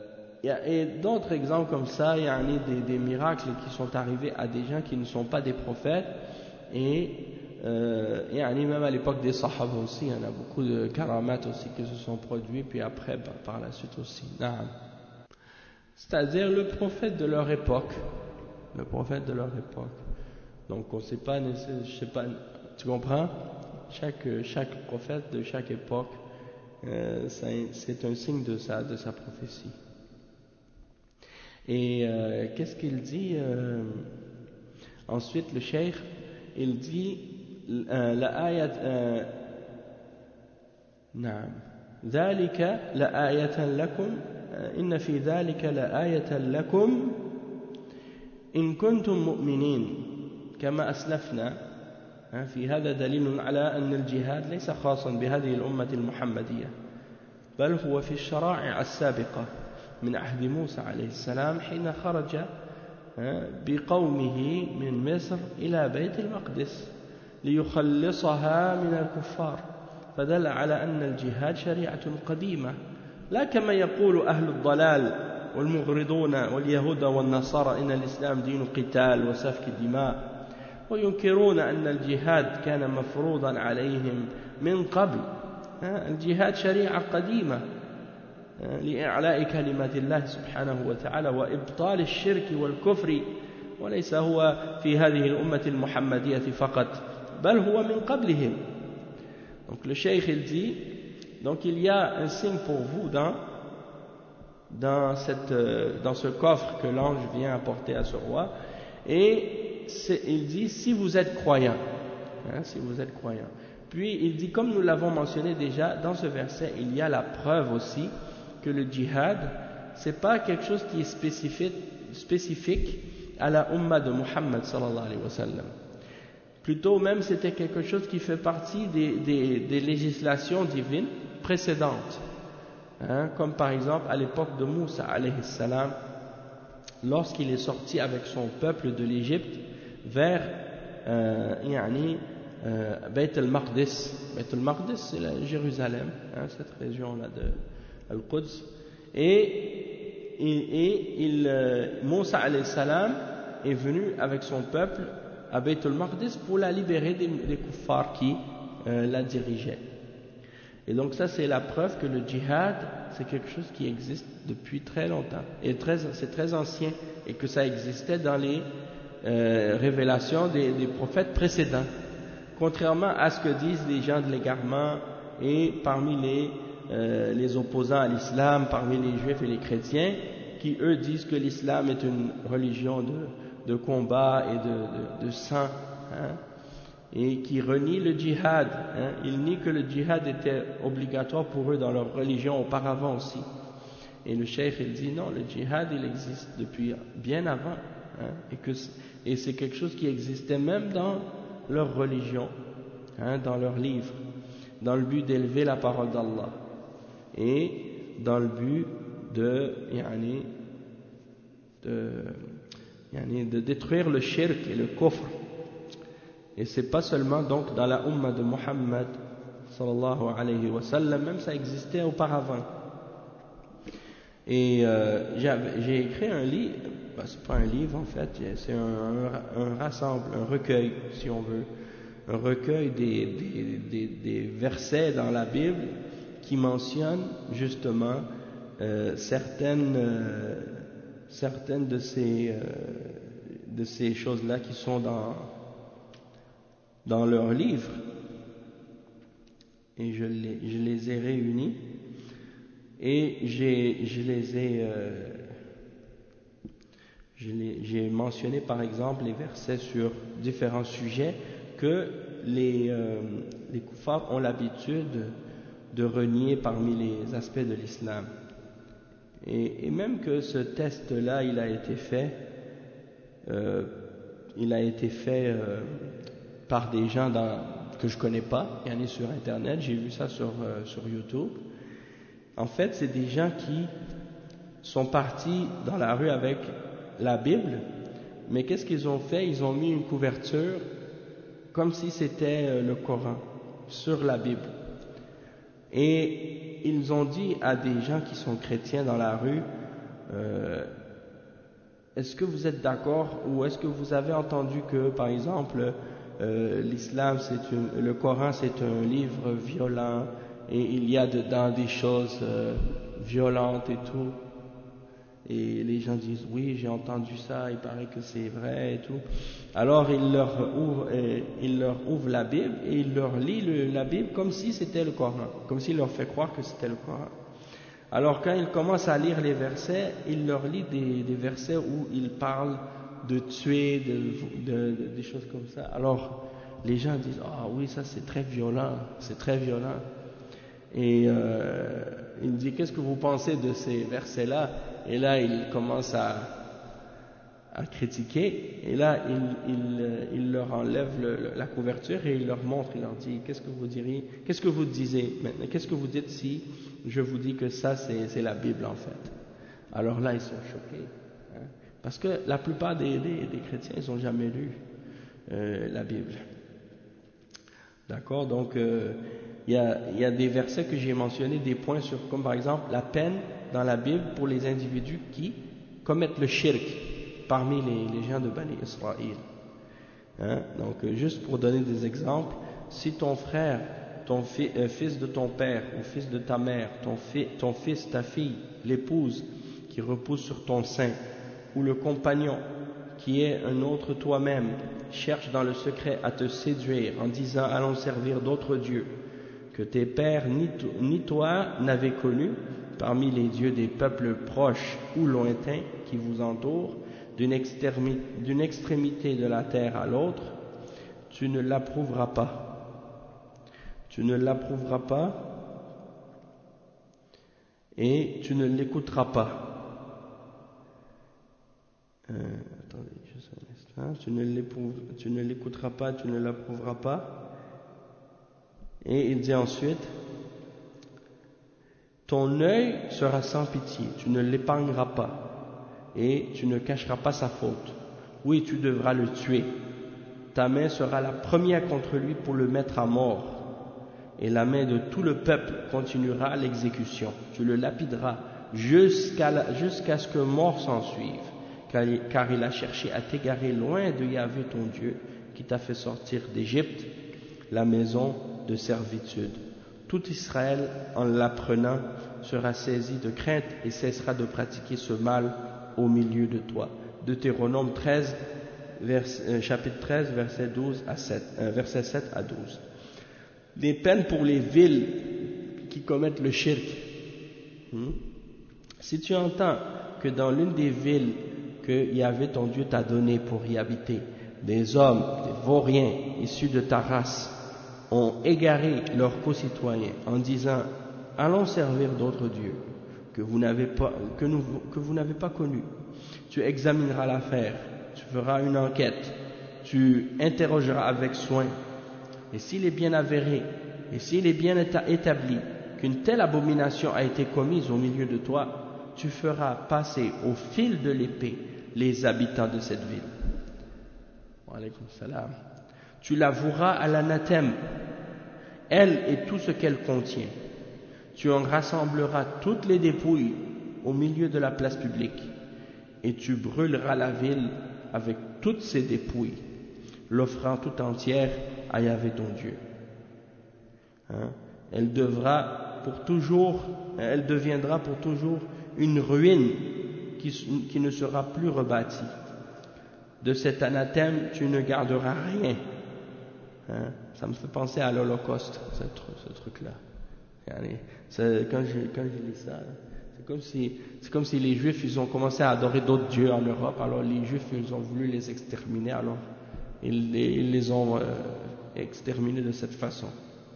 et d'autres exemples comme ça, il y a des, des miracles qui sont arrivés à des gens qui ne sont pas des prophètes, et euh, il y a même à l'époque des sahaba aussi, il y en a beaucoup de karamat aussi qui se sont produits, puis après bah, par la suite aussi. C'est-à-dire le prophète de leur époque, le prophète de leur époque. Donc on ne sait pas, je sais pas, tu comprends? Chaque, chaque prophète de chaque époque, euh, c'est un signe de sa, de sa prophétie. Et euh, qu'est-ce qu'il dit euh, ensuite le cheikh, il dit la ayat نعم ذلك لآية لكم إن في ذلك لآية لكم إن كنتم مؤمنين كما أسلفنا في هذا دليل على أن الجهاد ليس خاصا بهذه الأمة المحمدية. بل هو في الشرائع السابقة من عهد موسى عليه السلام حين خرج بقومه من مصر إلى بيت المقدس ليخلصها من الكفار، فدل على أن الجهاد شريعة قديمة، لا كما يقول أهل الضلال والمغرضون واليهود والنصارى إن الإسلام دين قتال وسفك دماء، وينكرون أن الجهاد كان مفروضا عليهم من قبل. الجهاد شريعة قديمة لإعلاء كلمات الله سبحانه وتعالى وإبطال الشرك والكفر، وليس هو في هذه الأمة المحمدية فقط بل هو من قبلهم. Donc le cheikh il dit, donc il y a un signe pour vous dans, dans, cette, dans ce coffre que l'ange vient apporter à ce roi, et il dit si vous êtes croyant, hein, si vous êtes croyant. Puis il dit, comme nous l'avons mentionné déjà, dans ce verset il y a la preuve aussi que le djihad c'est pas quelque chose qui est spécifique, spécifique à la umma de Muhammad sallallahu alayhi wa sallam. Plutôt même c'était quelque chose qui fait partie des, des, des législations divines précédentes, hein, comme par exemple à l'époque de Moussa alayhi salam, lorsqu'il est sorti avec son peuple de l'Égypte vers euh, yani, euh, Beit al-Maqdis. Beit al-Maqdis c'est la Jérusalem, hein, cette région-là de Al-Quds, et, et, et il, euh, Moussa alayhi salam est venu avec son peuple à Beit al-Maqdis pour la libérer des, des kuffars qui euh, la dirigeaient. Et donc ça c'est la preuve que le djihad c'est quelque chose qui existe depuis très longtemps, et très, c'est très ancien, et que ça existait dans les euh, révélations des, des prophètes précédents, contrairement à ce que disent les gens de l'égarement et parmi les, euh, les opposants à l'islam, parmi les juifs et les chrétiens, qui eux disent que l'islam est une religion de de combat et de, de, de sang, hein, et qui renie le djihad, hein. Ils nient que le djihad était obligatoire pour eux dans leur religion auparavant aussi. Et le cheikh il dit non, le djihad il existe depuis bien avant, hein, et, que, et c'est quelque chose qui existait même dans leur religion, hein, dans leurs livres, dans le but d'élever la parole d'Allah et dans le but de, yani, de de détruire le shirk et le kufr. Et c'est pas seulement donc dans la umma de Muhammad sallallahu alayhi wa sallam, même ça existait auparavant. Et euh, j'ai écrit un livre, ben, c'est pas un livre en fait, c'est un, un, un rassemble, un recueil si on veut, un recueil des, des, des, des versets dans la Bible qui mentionnent justement euh, certaines euh, certaines de ces, euh, de ces choses-là qui sont dans, dans leurs livres. Et je les, je les ai réunis et j'ai, je les ai, euh, j'ai mentionné par exemple les versets sur différents sujets que les, euh, les kuffars ont l'habitude de renier parmi les aspects de l'islam. Et, et même que ce test-là, il a été fait, euh, il a été fait euh, par des gens dans, que je connais pas, il y en a sur Internet, j'ai vu ça sur, euh, sur YouTube. En fait, c'est des gens qui sont partis dans la rue avec la Bible, mais qu'est-ce qu'ils ont fait? Ils ont mis une couverture comme si c'était euh, le Coran sur la Bible. Et ils ont dit à des gens qui sont chrétiens dans la rue, euh, est-ce que vous êtes d'accord ou est-ce que vous avez entendu que, par exemple, euh, l'islam, c'est une, le Coran, c'est un livre violent et il y a dedans des choses euh, violentes et tout. Et les gens disent, oui, j'ai entendu ça, il paraît que c'est vrai et tout. Alors il leur ouvre, euh, il leur ouvre la Bible et il leur lit le, la Bible comme si c'était le Coran, comme s'il leur fait croire que c'était le Coran. Alors quand ils commencent à lire les versets, il leur lit des, des versets où il parle de tuer, de, de, de, des choses comme ça. Alors les gens disent, ah oui, ça c'est très violent, c'est très violent. Et euh, il dit, qu'est-ce que vous pensez de ces versets-là? Et là, il commence à, à critiquer, et là il, il, il leur enlève le, la couverture et il leur montre, il leur dit qu'est-ce que vous diriez, qu'est-ce que vous disiez maintenant, qu'est-ce que vous dites si je vous dis que ça c'est la Bible en fait. Alors là ils sont choqués, hein, parce que la plupart des, des, des chrétiens ils n'ont jamais lu euh, la Bible. D'accord, donc euh, il y a, y a des versets que j'ai mentionnés, des points sur, comme par exemple la peine dans la Bible pour les individus qui commettent le shirk parmi les, les gens de Bani Israël. Hein? Donc, euh, juste pour donner des exemples, si ton frère, ton fi, euh, fils de ton père ou fils de ta mère, ton, fi, ton fils, ta fille, l'épouse qui repose sur ton sein, ou le compagnon qui est un autre toi-même, cherche dans le secret à te séduire en disant allons servir d'autres dieux que tes pères ni, to, ni toi n'avaient connus, parmi les dieux des peuples proches ou lointains qui vous entourent, d'une extrémité de la terre à l'autre, tu ne l'approuveras pas. Tu ne l'approuveras pas et tu ne l'écouteras pas. Euh, attendez, juste un instant. Tu ne l'écouteras pas, tu ne l'approuveras pas. Et il dit ensuite, ton œil sera sans pitié, tu ne l'épargneras pas. Et tu ne cacheras pas sa faute. Oui, tu devras le tuer. Ta main sera la première contre lui pour le mettre à mort. Et la main de tout le peuple continuera l'exécution. Tu le lapideras jusqu'à jusqu'à ce que mort s'en suive. Car, car il a cherché à t'égarer loin de Yahvé ton Dieu, qui t'a fait sortir d'Égypte, la maison de servitude. Tout Israël, en l'apprenant, sera saisi de crainte et cessera de pratiquer ce mal au milieu de toi. Deutéronome treize, vers, euh, chapitre treize, verset douze à sept, euh, verset sept à douze. Les peines pour les villes qui commettent le shirk. Hmm? Si tu entends que dans l'une des villes que Yahvé ton Dieu t'a donné pour y habiter, des hommes, des vauriens issus de ta race ont égaré leurs concitoyens en disant allons servir d'autres dieux que vous n'avez pas, que nous, que vous n'avez pas connu. Tu examineras l'affaire, tu feras une enquête, tu interrogeras avec soin, et s'il est bien avéré, et s'il est bien établi qu'une telle abomination a été commise au milieu de toi, tu feras passer au fil de l'épée les habitants de cette ville. Wa alaykum salam. Tu l'avoueras à l'anathème, elle et tout ce qu'elle contient. Tu en rassembleras toutes les dépouilles au milieu de la place publique et tu brûleras la ville avec toutes ses dépouilles, l'offrant tout entière à Yahvé ton Dieu. Hein? Elle devra pour toujours, elle deviendra pour toujours une ruine qui, qui ne sera plus rebâtie. De cet anathème, tu ne garderas rien. Hein? Ça me fait penser à l'Holocauste, ce, ce truc-là. Quand je, quand je lis ça, c'est comme si, c'est comme si les Juifs ils ont commencé à adorer d'autres dieux en Europe, alors les Juifs ils ont voulu les exterminer, alors ils les, ils les ont euh, exterminés de cette façon.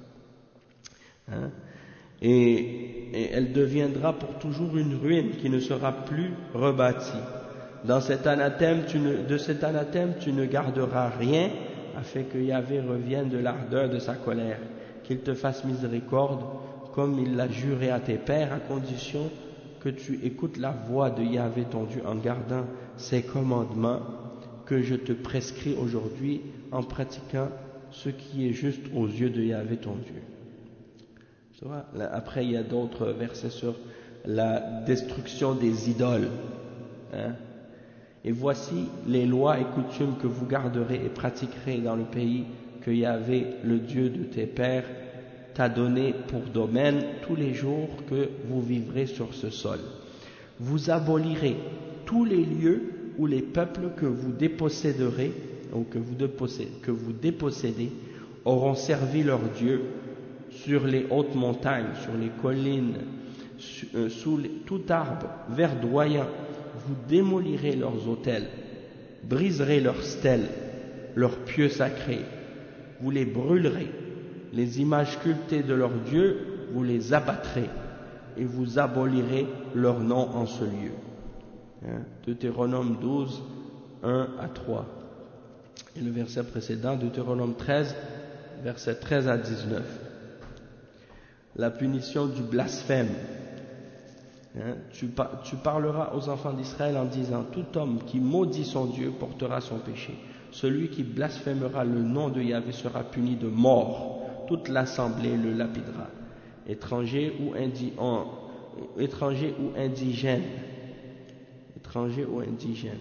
Hein? Et, et elle deviendra pour toujours une ruine qui ne sera plus rebâtie. Dans cet anathème, tu ne, de cet anathème, tu ne garderas rien, afin que Yahvé revienne de l'ardeur de sa colère, qu'il te fasse miséricorde, comme il l'a juré à tes pères, à condition que tu écoutes la voix de Yahvé ton Dieu en gardant ses commandements que je te prescris aujourd'hui, en pratiquant ce qui est juste aux yeux de Yahvé ton Dieu. Tu vois, là, après il y a d'autres versets sur la destruction des idoles. Hein? Et voici les lois et coutumes que vous garderez et pratiquerez dans le pays que Yahvé, le Dieu de tes pères, t'a donné pour domaine tous les jours que vous vivrez sur ce sol. Vous abolirez tous les lieux où les peuples que vous déposséderez, ou que vous dépossédez, que vous dépossédez auront servi leur Dieu sur les hautes montagnes, sur les collines, sous les, tout arbre verdoyant. Vous démolirez leurs autels, briserez leurs stèles, leurs pieux sacrés, vous les brûlerez, les images sculptées de leurs dieux, vous les abattrez, et vous abolirez leur nom en ce lieu. Hein? Deutéronome douze, un à trois. Et le verset précédent, Deutéronome treize, versets treize à dix-neuf. La punition du blasphème. Hein, tu, par, tu parleras aux enfants d'Israël en disant: tout homme qui maudit son Dieu portera son péché. Celui qui blasphémera le nom de Yahvé sera puni de mort. Toute l'assemblée le lapidera. Étranger ou, indi, en, étranger ou indigène. Étranger ou indigène.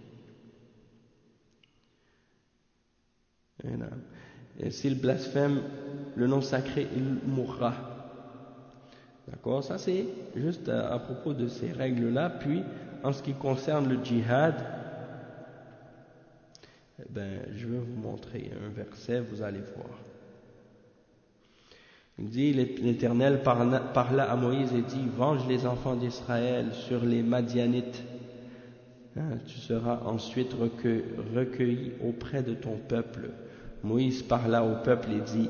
Et s'il blasphème le nom sacré, il mourra. D'accord? Ça c'est juste à, à propos de ces règles-là. Puis, en ce qui concerne le djihad, eh ben, je vais vous montrer un verset, vous allez voir. Il dit, l'Éternel parla à Moïse et dit: venge les enfants d'Israël sur les Madianites. Hein, tu seras ensuite recueilli auprès de ton peuple. Moïse parla au peuple et dit: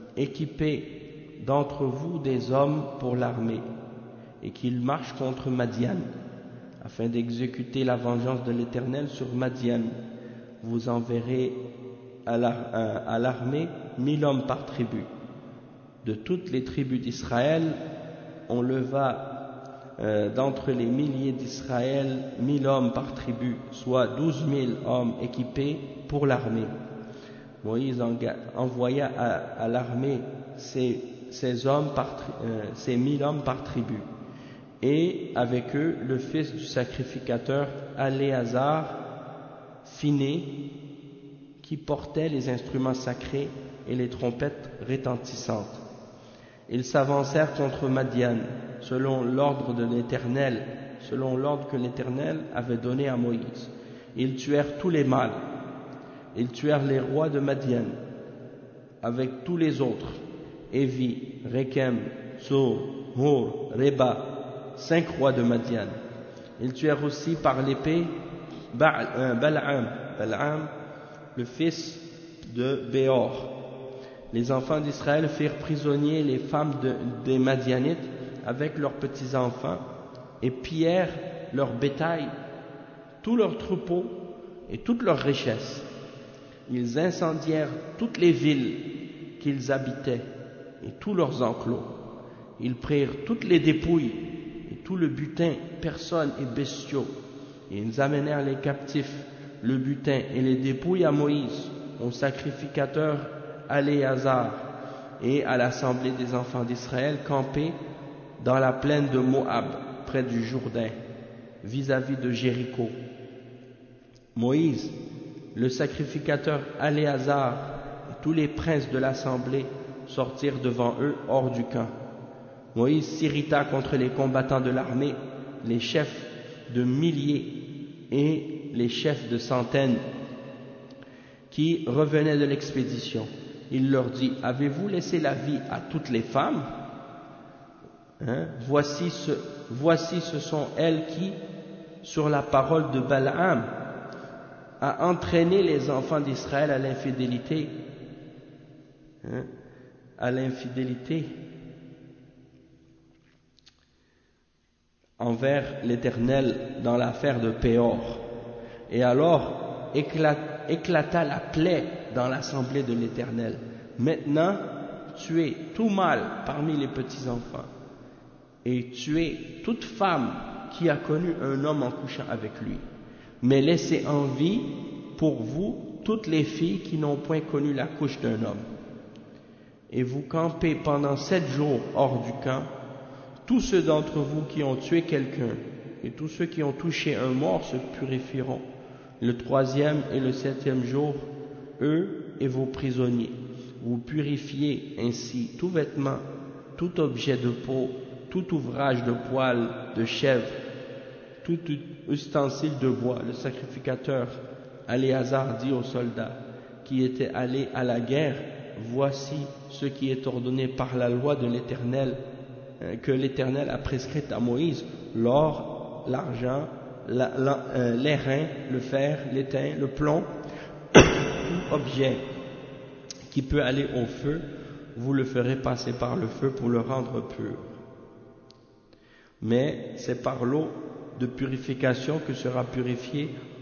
équipez d'entre vous des hommes pour l'armée, et qu'ils marchent contre Madian, afin d'exécuter la vengeance de l'Éternel sur Madian. Vous enverrez à l'armée mille hommes par tribu. De toutes les tribus d'Israël, on leva euh, d'entre les milliers d'Israël mille hommes par tribu, soit douze mille hommes équipés pour l'armée. Moïse envoya à, à l'armée ces, ces, hommes par, euh, ces mille hommes par tribu, et avec eux le fils du sacrificateur Éléazar, Phiné, qui portait les instruments sacrés et les trompettes retentissantes. Ils s'avancèrent contre Madian, selon l'ordre de l'Éternel, selon l'ordre que l'Éternel avait donné à Moïse. Ils tuèrent tous les mâles. Ils tuèrent les rois de Madian, avec tous les autres, Évi, Rekem, Tsur, Hur, Reba, cinq rois de Madian. Ils tuèrent aussi par l'épée Balaam, Balaam, le fils de Béor. Les enfants d'Israël firent prisonniers les femmes de, des Madianites avec leurs petits-enfants et pillèrent leur bétail, tous leurs troupeaux et toutes leurs richesses. Ils incendièrent toutes les villes qu'ils habitaient et tous leurs enclos. Ils prirent toutes les dépouilles et tout le butin, personnes et bestiaux. Et ils amenèrent les captifs, le butin et les dépouilles à Moïse, au sacrificateur Éléazar, et à l'assemblée des enfants d'Israël campés dans la plaine de Moab, près du Jourdain, vis-à-vis de Jéricho. Moïse, le sacrificateur Éléazar et tous les princes de l'assemblée sortirent devant eux hors du camp. Moïse s'irrita contre les combattants de l'armée, les chefs de milliers et les chefs de centaines qui revenaient de l'expédition. Il leur dit: avez-vous laissé la vie à toutes les femmes? Hein? Voici, ce, voici ce sont elles qui, sur la parole de Balaam, a entraîné les enfants d'Israël à l'infidélité. Hein? À l'infidélité envers l'Éternel dans l'affaire de Péor. Et alors éclata, éclata la plaie dans l'assemblée de l'Éternel. Maintenant, tuez tout mâle parmi les petits-enfants, et tuez toute femme qui a connu un homme en couchant avec lui. Mais laissez en vie pour vous toutes les filles qui n'ont point connu la couche d'un homme. Et vous campez pendant sept jours hors du camp. Tous ceux d'entre vous qui ont tué quelqu'un et tous ceux qui ont touché un mort se purifieront. Le troisième et le septième jour, eux et vos prisonniers. Vous purifiez ainsi tout vêtement, tout objet de peau, tout ouvrage de poil, de chèvre, tout ustensile de bois. Le sacrificateur Éléazar dit aux soldats qui étaient allés à la guerre: voici ce qui est ordonné par la loi de l'Éternel, que l'Éternel a prescrite à Moïse: l'or, l'argent, l'airain, le fer, l'étain, le plomb, tout objet qui peut aller au feu, vous le ferez passer par le feu pour le rendre pur. Mais c'est par l'eau de purification que sera purifié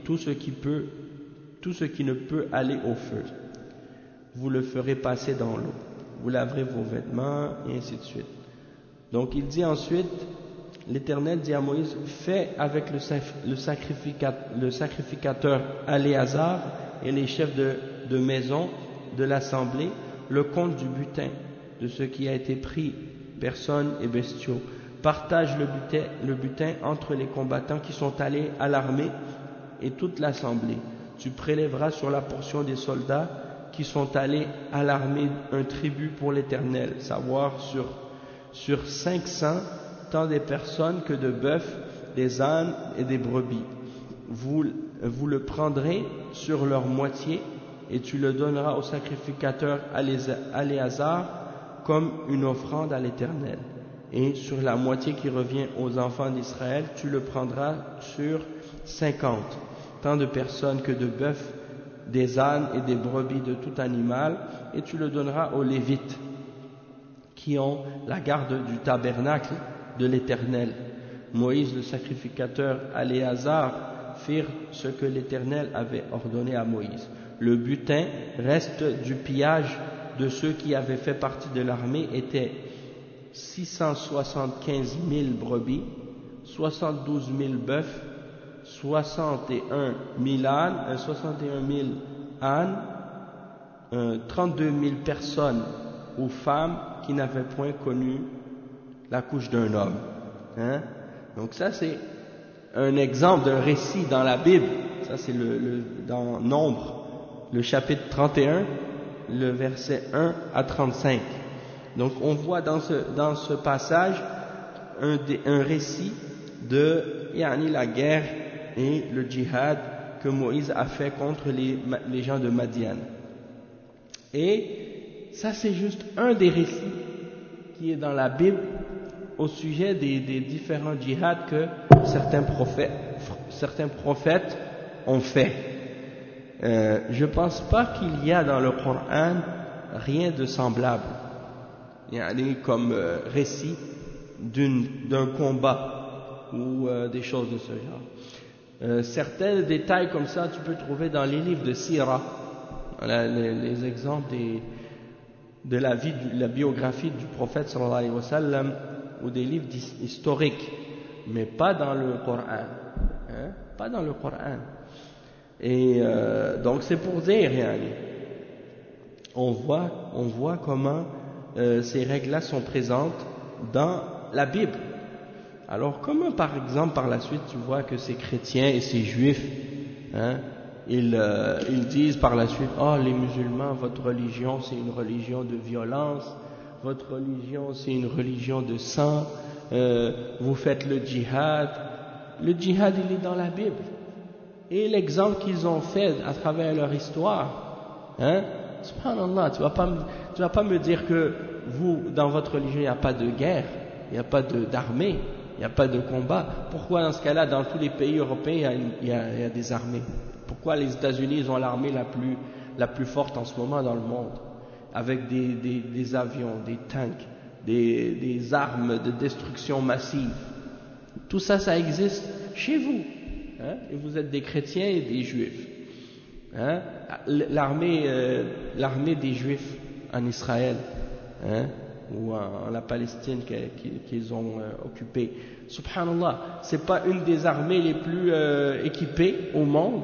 tout ce qui peut, tout ce qui ne peut aller au feu, vous le ferez passer dans l'eau. Vous laverez vos vêtements, et ainsi de suite. Donc il dit ensuite, l'Éternel dit à Moïse, fais avec le, le, sacrificateur, le sacrificateur Éléazar et les chefs de, de maison de l'assemblée le compte du butin, de ce qui a été pris, personnes et bestiaux. Partage le butin, le butin entre les combattants qui sont allés à l'armée et toute l'assemblée. Tu prélèveras sur la portion des soldats qui sont allés à l'armée un tribut pour l'Éternel, savoir sur, sur cinq cents, tant des personnes que de bœufs, des ânes et des brebis. Vous, vous le prendrez sur leur moitié et tu le donneras au sacrificateur Éléazar comme une offrande à l'Éternel. Et sur la moitié qui revient aux enfants d'Israël, tu le prendras sur cinquante, tant de personnes que de bœufs, des ânes et des brebis de tout animal, et tu le donneras aux Lévites, qui ont la garde du tabernacle de l'Éternel. Moïse, le sacrificateur, Éléazar firent ce que l'Éternel avait ordonné à Moïse. Le butin, reste du pillage de ceux qui avaient fait partie de l'armée, était six cent soixante-quinze mille brebis, soixante-douze mille bœufs, soixante et un mille ânes, soixante et un mille ânes, euh, trente-deux mille personnes ou femmes qui n'avaient point connu la couche d'un homme. Hein? Donc ça c'est un exemple d'un récit dans la Bible. Ça c'est le, le, dans Nombre, le chapitre trente et un, le verset un à trente-cinq. Donc on voit dans ce, dans ce passage un, un récit de yani, la guerre et le djihad que Moïse a fait contre les, les gens de Madian. Et ça c'est juste un des récits qui est dans la Bible au sujet des, des différents djihads que certains prophètes, certains prophètes ont fait. Euh, je ne pense pas qu'il y a dans le Coran rien de semblable, yani comme euh, récit d'un combat ou euh, des choses de ce genre. Euh, certains détails comme ça tu peux trouver dans les livres de Sira, voilà, les, les exemples des, de la vie, de la biographie du prophète sallallahu alayhi wa sallam, ou des livres historiques, mais pas dans le Coran, hein? Pas dans le Coran. Et euh, donc c'est pour dire, yani, on voit, on voit comment euh, ces règles-là sont présentes dans la Bible. Alors comment par exemple par la suite tu vois que ces chrétiens et ces juifs, hein, ils, euh, ils disent par la suite, oh les musulmans, votre religion c'est une religion de violence, votre religion c'est une religion de sang, euh, vous faites le djihad. Le djihad il est dans la Bible. Et l'exemple qu'ils ont fait à travers leur histoire, hein, subhanallah, tu vas pas me, tu vas pas me dire que vous, dans votre religion, il n'y a pas de guerre, il n'y a pas d'armée, il n'y a pas de combat. Pourquoi dans ce cas-là, dans tous les pays européens, il y a, il y a des armées? Pourquoi les États-Unis ils ont l'armée la plus, la plus forte en ce moment dans le monde, avec des, des, des avions, des tanks, des, des armes de destruction massive? Tout ça, ça existe chez vous. Hein? Et vous êtes des chrétiens et des juifs. Hein? L'armée, euh, l'armée des juifs en Israël, hein? Ou en, en la Palestine qu'ils ont euh, occupée. Subhanallah, c'est pas une des armées les plus euh, équipées au monde.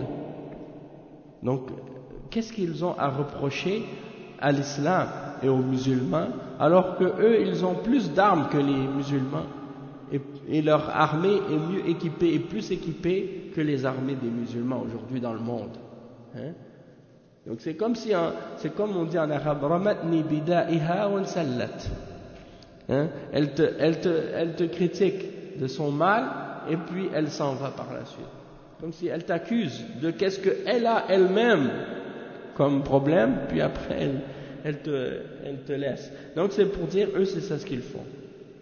Donc, qu'est-ce qu'ils ont à reprocher à l'islam et aux musulmans, alors que eux, ils ont plus d'armes que les musulmans, et, et leur armée est mieux équipée et plus équipée que les armées des musulmans aujourd'hui dans le monde. Hein? Donc c'est comme si, c'est comme on dit en arabe, ramatni bida'iha wa sallat. Hein? Elle te, elle te, elle te critique de son mal et puis elle s'en va par la suite. Comme si elle t'accuse de qu'est-ce qu'elle a elle-même comme problème, puis après elle, elle, te, elle te laisse. Donc c'est pour dire, eux c'est ça ce qu'ils font.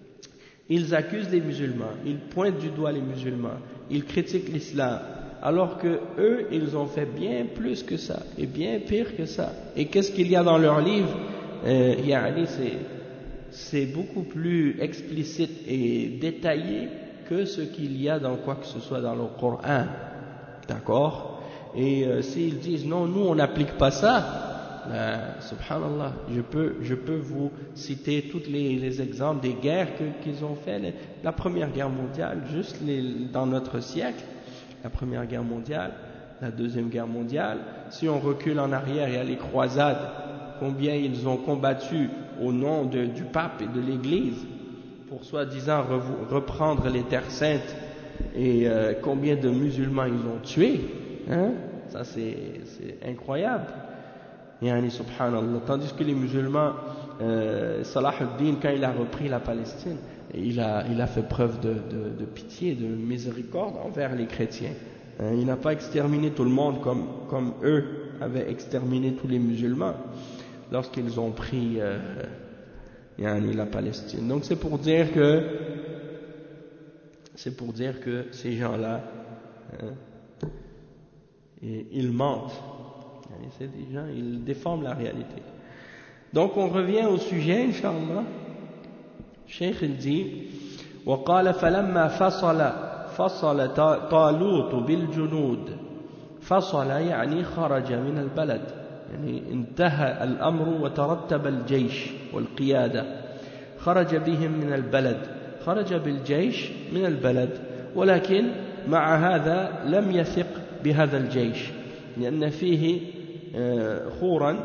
Ils accusent les musulmans, ils pointent du doigt les musulmans, ils critiquent l'islam, alors que eux ils ont fait bien plus que ça, et bien pire que ça. Et qu'est-ce qu'il y a dans leur livre? euh, yani c'est, c'est beaucoup plus explicite et détaillé que ce qu'il y a dans quoi que ce soit dans le Coran. d'accord? Et euh, s'ils disent non, nous on n'applique pas ça, ben, subhanallah, je peux, je peux vous citer tous les, les exemples des guerres que, qu'ils ont fait. La première guerre mondiale, juste les, dans notre siècle, la première guerre mondiale, la deuxième guerre mondiale, si on recule en arrière, il y a les croisades, combien ils ont combattu au nom de, du pape et de l'église pour soi-disant reprendre les terres saintes, et euh, combien de musulmans ils ont tués, hein? Ça c'est, c'est incroyable. Yani, subhanallah. Tandis que les musulmans, euh, Salah ad-Din, quand il a repris la Palestine, il a, il a fait preuve de, de, de pitié, de miséricorde envers les chrétiens. Hein, il n'a pas exterminé tout le monde comme, comme eux avaient exterminé tous les musulmans lorsqu'ils ont pris euh, yani, la Palestine. Donc c'est pour dire que c'est pour dire que ces gens-là, hein, et, ils mentent. C'est des gens, ils déforment la réalité. Donc on revient au sujet, Inch'Allah. Cheikh il dit وقال فلما فصل فصل طالوت بالجنود فصل يعني خرج من البلد يعني انتهى الأمر وترتب الجيش والقيادة خرج بهم من البلد خرج بالجيش من البلد ولكن مع هذا لم يثق بهذا الجيش لأن فيه خورا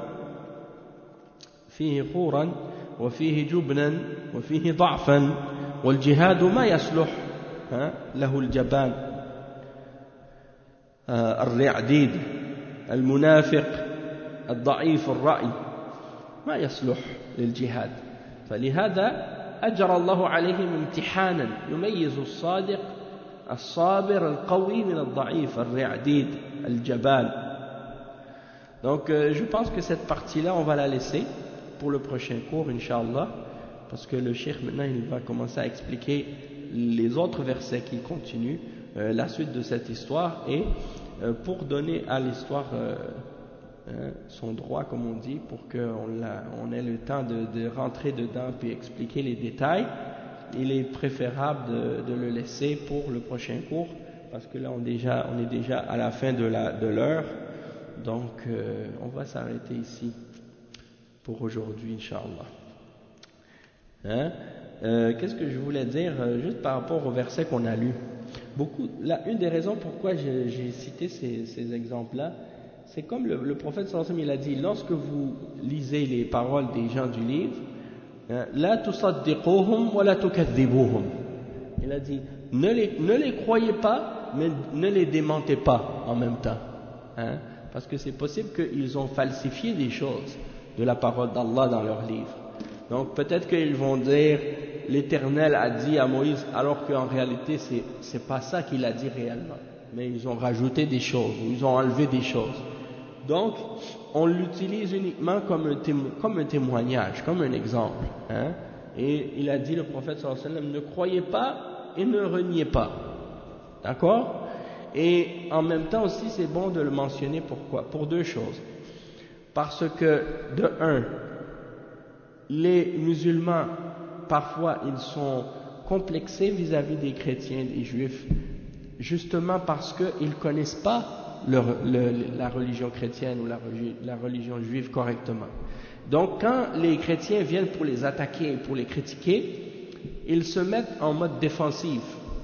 فيه خورا وفيه جبنا وفيه ضعفا والجهاد ما يصلح له الجبان الرعديد المنافق الضعيف الرأي ما يصلح للجهاد فلهذا أجرى الله عليهم امتحانا يميز الصادق الصابر القوي من الضعيف الرعديد الجبان. Donc euh, je pense que cette partie-là on va la laisser pour le prochain cours, Inch'Allah, parce que le cheikh maintenant il va commencer à expliquer les autres versets qui continuent, euh, la suite de cette histoire, et euh, pour donner à l'histoire euh, euh, son droit, comme on dit, pour qu'on on ait le temps de, de rentrer dedans puis expliquer les détails, il est préférable de, de le laisser pour le prochain cours, parce que là on, déjà, on est déjà à la fin de, la, de l'heure, donc euh, on va s'arrêter ici pour aujourd'hui, Inch'Allah. Hein? Euh, qu'est-ce que je voulais dire, euh, juste par rapport au verset qu'on a lu. Beaucoup, là, une des raisons pourquoi j'ai, j'ai cité ces, ces exemples-là, c'est comme le, le prophète sallallahu alayhi wa sallam, il a dit, lorsque vous lisez les paroles des gens du livre, hein, la tusaddiquhum wa la tukadhibuhum. Il a dit, ne les, ne les croyez pas, mais ne les démentez pas en même temps. Hein, parce que c'est possible qu'ils ont falsifié des choses de la parole d'Allah dans leur livre. Donc peut-être qu'ils vont dire l'Éternel a dit à Moïse, alors qu'en réalité c'est c'est pas ça qu'il a dit réellement, mais ils ont rajouté des choses, ils ont enlevé des choses. Donc on l'utilise uniquement comme un, témo, comme un témoignage, comme un exemple. Hein? Et il a dit, le prophète sallallahu alayhi wa sallam, ne croyez pas et ne reniez pas. D'accord? Et en même temps aussi c'est bon de le mentionner, pourquoi? Pour deux choses. Parce que de un, les musulmans, parfois, ils sont complexés vis-à-vis des chrétiens, des juifs, justement parce qu'ils ne connaissent pas leur, le, la religion chrétienne ou la, la religion juive correctement. Donc, quand les chrétiens viennent pour les attaquer, pour les critiquer, ils se mettent en mode défensif.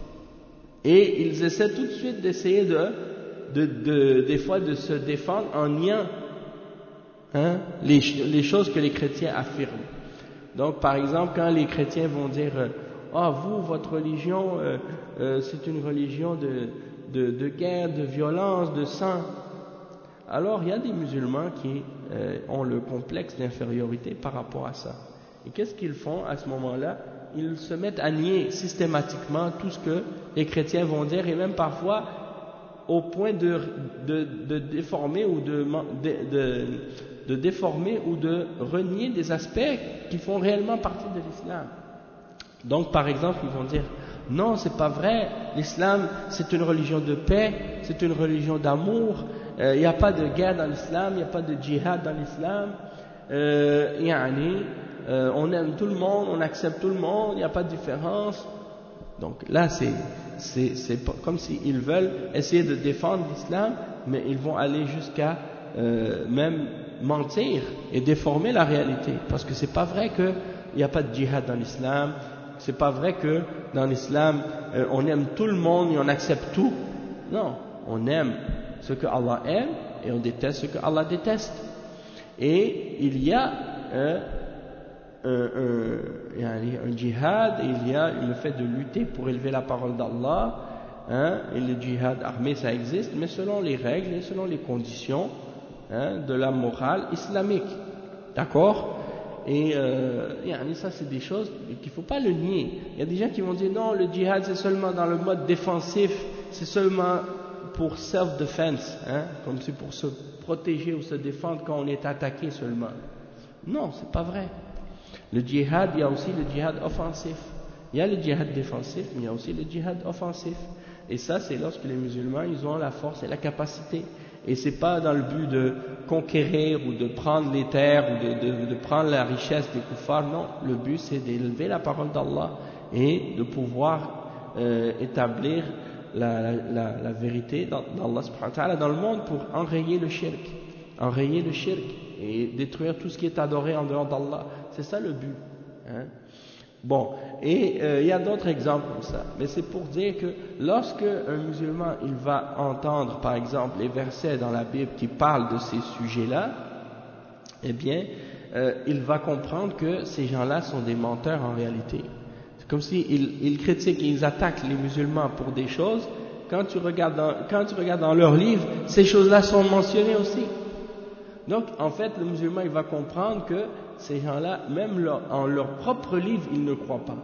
Et ils essaient tout de suite d'essayer de, de, de, des fois de se défendre en niant Hein, les, les choses que les chrétiens affirment. Donc par exemple quand les chrétiens vont dire ah oh, vous votre religion euh, euh, c'est une religion de, de, de guerre, de violence, de sang, alors il y a des musulmans qui euh, ont le complexe d'infériorité par rapport à ça. Et qu'est-ce qu'ils font à ce moment-là? Ils se mettent à nier systématiquement tout ce que les chrétiens vont dire, et même parfois au point de, de, de déformer ou de, de, de de déformer ou de renier des aspects qui font réellement partie de l'islam. Donc par exemple ils vont dire non c'est pas vrai, l'islam c'est une religion de paix, c'est une religion d'amour, il euh, n'y a pas de guerre dans l'islam, il n'y a pas de djihad dans l'islam, euh, yani, euh, on aime tout le monde, on accepte tout le monde, il n'y a pas de différence. Donc là c'est, c'est, c'est comme s'ils veulent essayer de défendre l'islam, mais ils vont aller jusqu'à euh, même mentir et déformer la réalité, parce que c'est pas vrai qu'il n'y a pas de djihad dans l'islam, c'est pas vrai que dans l'islam euh, on aime tout le monde et on accepte tout. Non, on aime ce que Allah aime et on déteste ce que Allah déteste. Et il y a euh, un, un, un djihad, et il y a le fait de lutter pour élever la parole d'Allah, hein, et le djihad armé ça existe, mais selon les règles et selon les conditions, hein, de la morale islamique, d'accord? Et euh, ça c'est des choses qu'il ne faut pas le nier. Il y a des gens qui vont dire non, le djihad c'est seulement dans le mode défensif, c'est seulement pour self-defense, hein, comme c'est pour se protéger ou se défendre quand on est attaqué seulement. Non, c'est pas vrai. Le djihad, il y a aussi le djihad offensif. Il y a le djihad défensif, mais il y a aussi le djihad offensif. Et ça, c'est lorsque les musulmans, ils ont la force et la capacité. Et c'est pas dans le but de conquérir ou de prendre les terres ou de, de, de prendre la richesse des kuffars. Non, le but c'est d'élever la parole d'Allah et de pouvoir euh, établir la, la, la, la vérité d'Allah subhanahu wa ta'ala dans le monde pour enrayer le shirk, enrayer le shirk et détruire tout ce qui est adoré en dehors d'Allah. C'est ça le but, hein. Bon, et il euh, y a d'autres exemples comme ça, mais c'est pour dire que lorsque un musulman il va entendre par exemple les versets dans la Bible qui parlent de ces sujets-là, eh bien euh, il va comprendre que ces gens-là sont des menteurs en réalité. C'est comme s'ils ils critiquent et ils attaquent les musulmans pour des choses. Quand tu regardes dans, quand tu regardes dans leurs livres, ces choses-là sont mentionnées aussi. Donc en fait le musulman il va comprendre que ces gens-là, même leur, en leur propre livre, ils ne croient pas.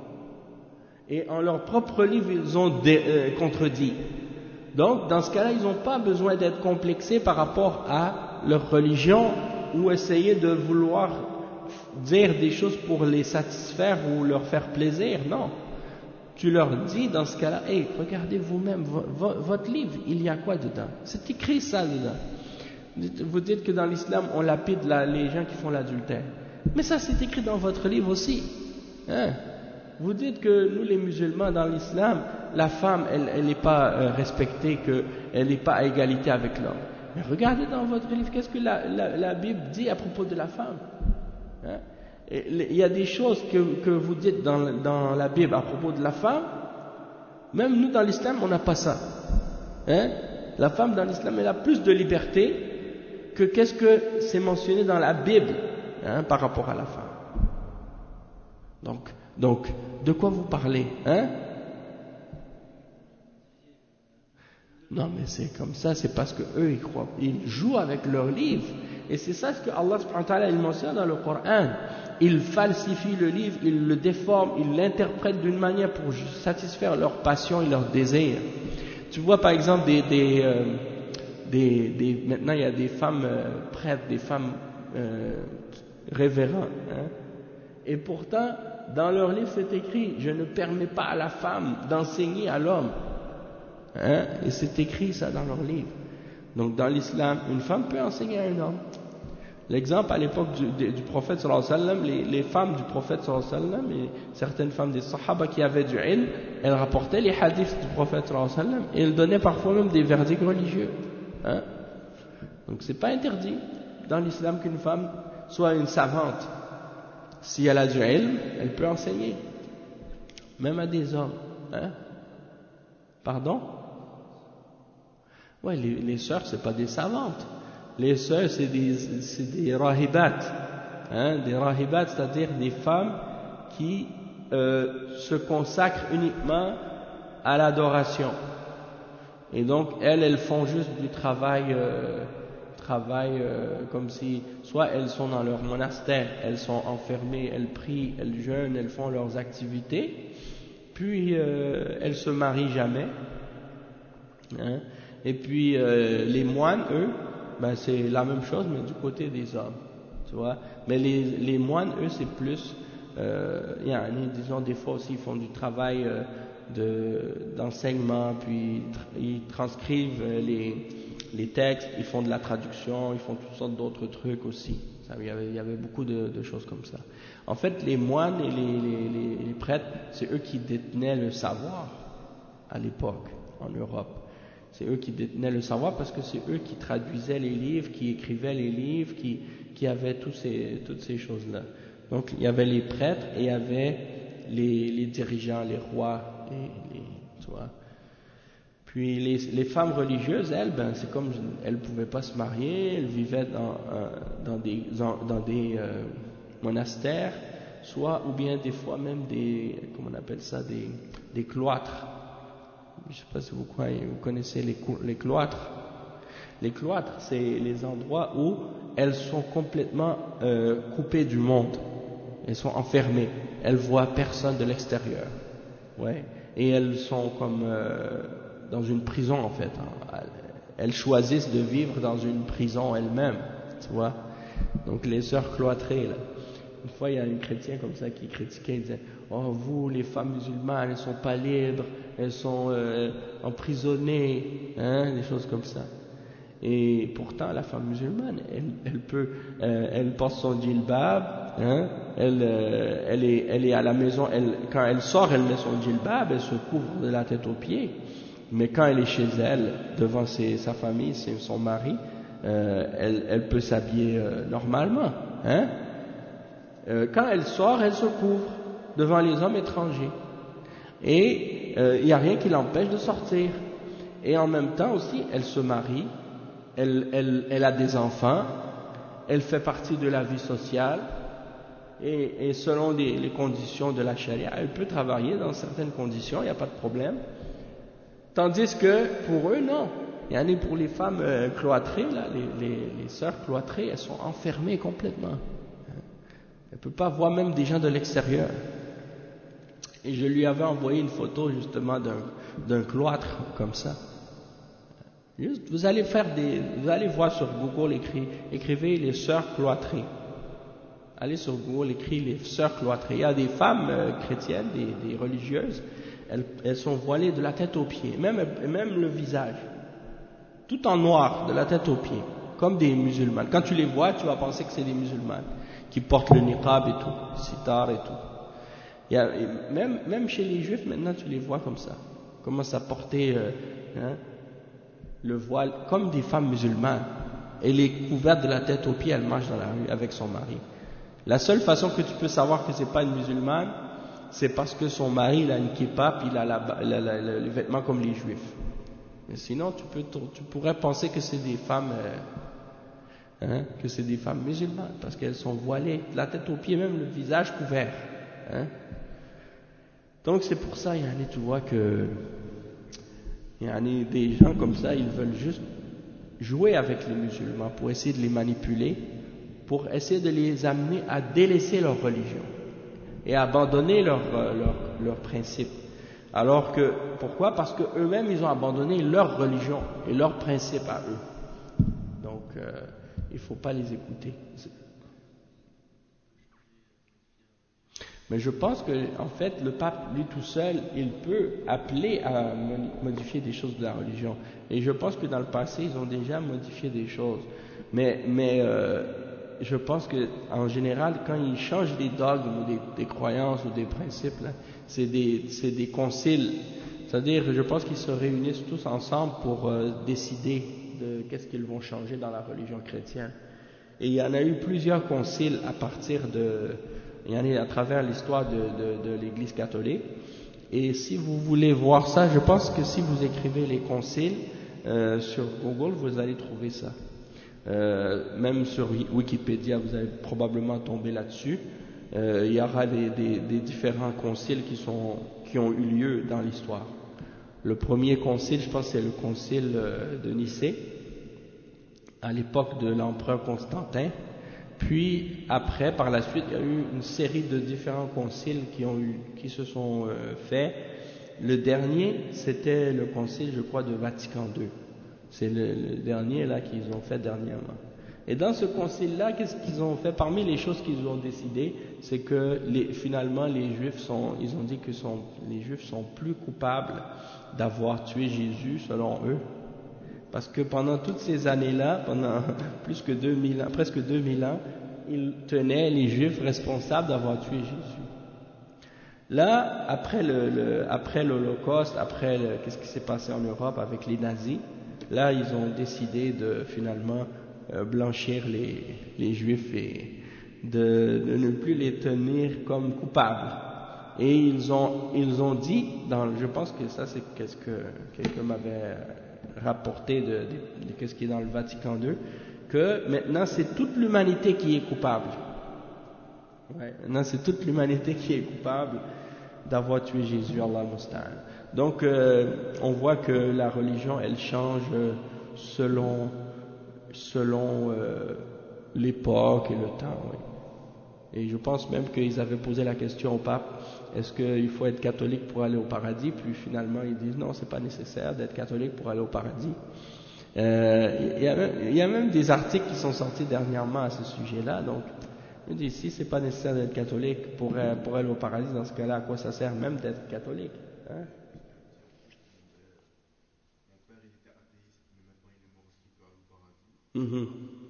Et en leur propre livre, ils ont dé, euh, contredit. Donc, dans ce cas-là, ils n'ont pas besoin d'être complexés par rapport à leur religion ou essayer de vouloir dire des choses pour les satisfaire ou leur faire plaisir. Non. Tu leur dis dans ce cas-là, hey, regardez vous-même, vo, vo, votre livre, il y a quoi dedans? C'est écrit ça dedans. Vous dites que dans l'islam, on lapide la, les gens qui font l'adultère. Mais ça c'est écrit dans votre livre aussi, hein? Vous dites que nous les musulmans dans l'islam, la femme elle n'est pas euh, respectée, qu'elle n'est pas à égalité avec l'homme. Mais regardez dans votre livre, qu'est-ce que la, la, la Bible dit à propos de la femme, hein? Il y a des choses que, que vous dites dans, dans la Bible à propos de la femme, même nous dans l'islam on n'a pas ça, hein? La femme dans l'islam elle a plus de liberté que qu'est-ce que c'est mentionné dans la Bible, hein, par rapport à la femme. Donc, donc, de quoi vous parlez, hein? Non, mais c'est comme ça, c'est parce que eux ils croient, ils jouent avec leur livre, et c'est ça ce que Allah subhanahu wa ta'ala il mentionne dans le Coran. Ils falsifient le livre, ils le déforment, ils l'interprètent d'une manière pour satisfaire leur passion et leur désir. Tu vois par exemple des, des, euh, des, des maintenant il y a des femmes euh, prêtres, des femmes euh, révérends, hein? Et pourtant dans leur livre c'est écrit je ne permets pas à la femme d'enseigner à l'homme, hein? Et c'est écrit ça dans leur livre. Donc dans l'islam une femme peut enseigner à un homme. L'exemple à l'époque du, du prophète sallallahu alayhi wa sallam, les, les femmes du prophète sallallahu alayhi wa sallam et certaines femmes des sahaba qui avaient du ilm, elles rapportaient les hadiths du prophète sallallahu alayhi wa sallam et elles donnaient parfois même des verdicts religieux, hein? Donc c'est pas interdit dans l'islam qu'une femme soit une savante. Si elle a du ilm, elle peut enseigner, même à des hommes, hein? Pardon? Ouais, les, les sœurs c'est pas des savantes. Les sœurs, c'est des, c'est des rahibat, hein, des rahibat, c'est-à-dire des femmes qui euh, se consacrent uniquement à l'adoration. Et donc, elles, elles font juste du travail, euh, travail euh, comme si, soit elles sont dans leur monastère, elles sont enfermées, elles prient, elles jeûnent, elles font leurs activités, puis euh, elles se marient jamais, hein, et puis euh, les moines, eux, ben c'est la même chose mais du côté des hommes, tu vois. Mais les, les moines eux c'est plus euh, disons des fois aussi ils font du travail euh, de, d'enseignement, puis ils transcrivent les, les textes, ils font de la traduction, ils font toutes sortes d'autres trucs aussi. Ça, il, y avait, il y avait beaucoup de, de choses comme ça. En fait les moines et les, les, les, les prêtres c'est eux qui détenaient le savoir, à l'époque, en Europe. C'est eux qui détenaient le savoir parce que c'est eux qui traduisaient les livres, qui écrivaient les livres, qui, qui avaient tous ces, toutes ces choses-là. Donc il y avait les prêtres et il y avait les, les dirigeants, les rois, les, les, tu vois. Puis les, les femmes religieuses, elles, ben, c'est comme elles ne pouvaient pas se marier, elles vivaient dans, euh, dans des, dans, dans des euh, monastères, soit ou bien des fois même des, comment on appelle ça, des, des cloîtres. Je ne sais pas si vous, vous connaissez les, les cloîtres. Les cloîtres, c'est les endroits où elles sont complètement euh, coupées du monde. Elles sont enfermées. Elles voient personne de l'extérieur. Ouais. Et elles sont comme euh, dans une prison en fait. Elles choisissent de vivre dans une prison elles-mêmes. Tu vois. Donc les sœurs cloîtrées là. Une fois, il y a un chrétien comme ça qui critiquait, il disait « Oh, vous, les femmes musulmanes, elles ne sont pas libres, elles sont euh, emprisonnées, hein, des choses comme ça. » Et pourtant, la femme musulmane, elle, elle peut, euh, elle porte son djilbab, hein, elle, euh, elle, est, elle est à la maison, elle, quand elle sort, elle met son djilbab, elle se couvre de la tête aux pieds. Mais quand elle est chez elle, devant ses, sa famille, son mari, euh, elle, elle peut s'habiller euh, normalement, hein. Euh, quand elle sort, elle se couvre devant les hommes étrangers. Et il euh, n'y a rien qui l'empêche de sortir. Et en même temps aussi, elle se marie, elle, elle, elle a des enfants, elle fait partie de la vie sociale, et, et selon les, les conditions de la charia, elle peut travailler dans certaines conditions, il n'y a pas de problème. Tandis que pour eux, non. Il y en a pour les femmes euh, cloîtrées, là, les, les, les sœurs cloîtrées, elles sont enfermées complètement. Elle ne peut pas voir même des gens de l'extérieur. Et je lui avais envoyé une photo justement d'un, d'un cloître comme ça. Juste, vous allez faire des, vous allez voir sur Google, écrit, écrivez les sœurs cloîtrées. Allez sur Google, écrivez les sœurs cloîtrées. Il y a des femmes euh, chrétiennes, des, des religieuses, elles, elles sont voilées de la tête aux pieds, même, même le visage, tout en noir, de la tête aux pieds, comme des musulmanes. Quand tu les vois, tu vas penser que c'est des musulmanes qui portent le niqab et tout, sitar et tout. Il y a, même, même chez les juifs, maintenant, tu les vois comme ça. Commencent à porter euh, hein, le voile comme des femmes musulmanes. Elle est couverte de la tête aux pieds, elle marche dans la rue avec son mari. La seule façon que tu peux savoir que c'est pas une musulmane, c'est parce que son mari il a une kippa, puis il a, la, la, la, la, les vêtements comme les juifs. Mais sinon, tu, peux, tu pourrais penser que c'est des femmes... Euh, Hein, que c'est des femmes musulmanes, parce qu'elles sont voilées, de la tête aux pieds, même le visage couvert. Hein. Donc c'est pour ça, il y en a, tu vois, que il y en a des gens comme ça, ils veulent juste jouer avec les musulmans pour essayer de les manipuler, pour essayer de les amener à délaisser leur religion et à abandonner leurs leur, leur, leur principes. Alors que, pourquoi? Parce qu'eux-mêmes, ils ont abandonné leur religion et leurs principes à eux. Donc, euh, il ne faut pas les écouter. Mais je pense que, en fait, le pape, lui tout seul, il peut appeler à modifier des choses de la religion. Et je pense que dans le passé, ils ont déjà modifié des choses. Mais, mais euh, je pense que, en général, quand ils changent des dogmes ou des, des croyances ou des principes, là, c'est des, c'est des conciles. C'est-à-dire, je pense qu'ils se réunissent tous ensemble pour euh, décider de qu'est-ce qu'ils vont changer dans la religion chrétienne. Et il y en a eu plusieurs conciles à partir de, il y en a à travers l'histoire de, de, de l'Église catholique. Et si vous voulez voir ça, je pense que si vous écrivez les conciles euh, sur Google, vous allez trouver ça. Euh, même sur Wikipédia, vous allez probablement tomber là-dessus. Euh, il y aura des, des, des différents conciles qui sont, qui ont eu lieu dans l'histoire. Le premier concile, je pense, c'est le concile de Nicée, à l'époque de l'empereur Constantin. Puis, après, par la suite, il y a eu une série de différents conciles qui, ont eu, qui se sont euh, faits. Le dernier, c'était le concile, je crois, de Vatican deux. C'est le, le dernier, là, qu'ils ont fait dernièrement. Et dans ce concile-là, qu'est-ce qu'ils ont fait? Parmi les choses qu'ils ont décidé, c'est que les, finalement, les Juifs sont, ils ont dit que sont, les Juifs sont plus coupables d'avoir tué Jésus, selon eux, parce que pendant toutes ces années-là, pendant plus que deux mille ans, presque deux mille ans, ils tenaient les Juifs responsables d'avoir tué Jésus. Là, après le, le après l'Holocauste, après le, qu'est-ce qui s'est passé en Europe avec les nazis, là ils ont décidé de finalement euh, blanchir les, les juifs et de, de ne plus les tenir comme coupables. Et ils ont ils ont dit, dans, je pense que ça c'est qu'est-ce que quelqu'un m'avait rapporté de, de, de, de qu'est-ce qui est dans le Vatican deux, que maintenant c'est toute l'humanité qui est coupable. Ouais, maintenant c'est toute l'humanité qui est coupable d'avoir tué Jésus, Allah Musta'an. Donc euh, on voit que la religion elle change selon, selon euh, l'époque et le temps. Oui. Et je pense même qu'ils avaient posé la question au pape, est-ce qu'il faut être catholique pour aller au paradis? Puis finalement ils disent non, c'est pas nécessaire d'être catholique pour aller au paradis. Euh, il y a même, il y a même des articles qui sont sortis dernièrement à ce sujet-là, donc je dis, si c'est pas nécessaire d'être catholique pour, pour aller au paradis, dans ce cas-là, à quoi ça sert même d'être catholique, hein? Mm-hmm.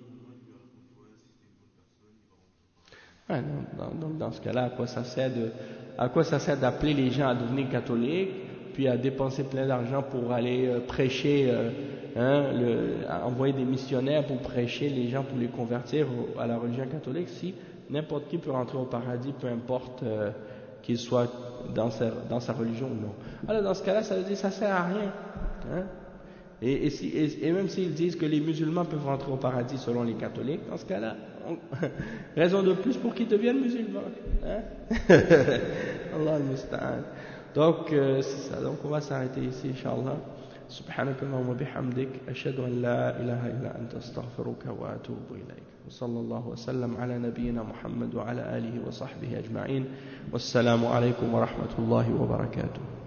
Ouais, donc, donc dans ce cas-là, à quoi ça sert de, à quoi ça sert d'appeler les gens à devenir catholiques, puis à dépenser plein d'argent pour aller euh, prêcher, euh, hein, le, à envoyer des missionnaires pour prêcher les gens, pour les convertir au, à la religion catholique, si n'importe qui peut rentrer au paradis, peu importe euh, qu'il soit dans sa, dans sa religion ou non. Alors dans ce cas-là, ça veut dire que ça sert à rien, hein? Et, et, si, et, et même s'ils disent que les musulmans peuvent rentrer au paradis selon les catholiques, dans ce cas-là, on, raison de plus pour qu'ils deviennent musulmans. Hein? Allah al-Musta'an. Donc, euh, c'est ça. Donc, on va s'arrêter ici, Inch'Allah. سبحانك اللهم وبحمدك أشهد أن لا إله إلا أنت أستغفرك وأتوب إليك وصلى الله وسلم على نبينا محمد وعلى آله وصحبه أجمعين والسلام عليكم ورحمة الله وبركاته.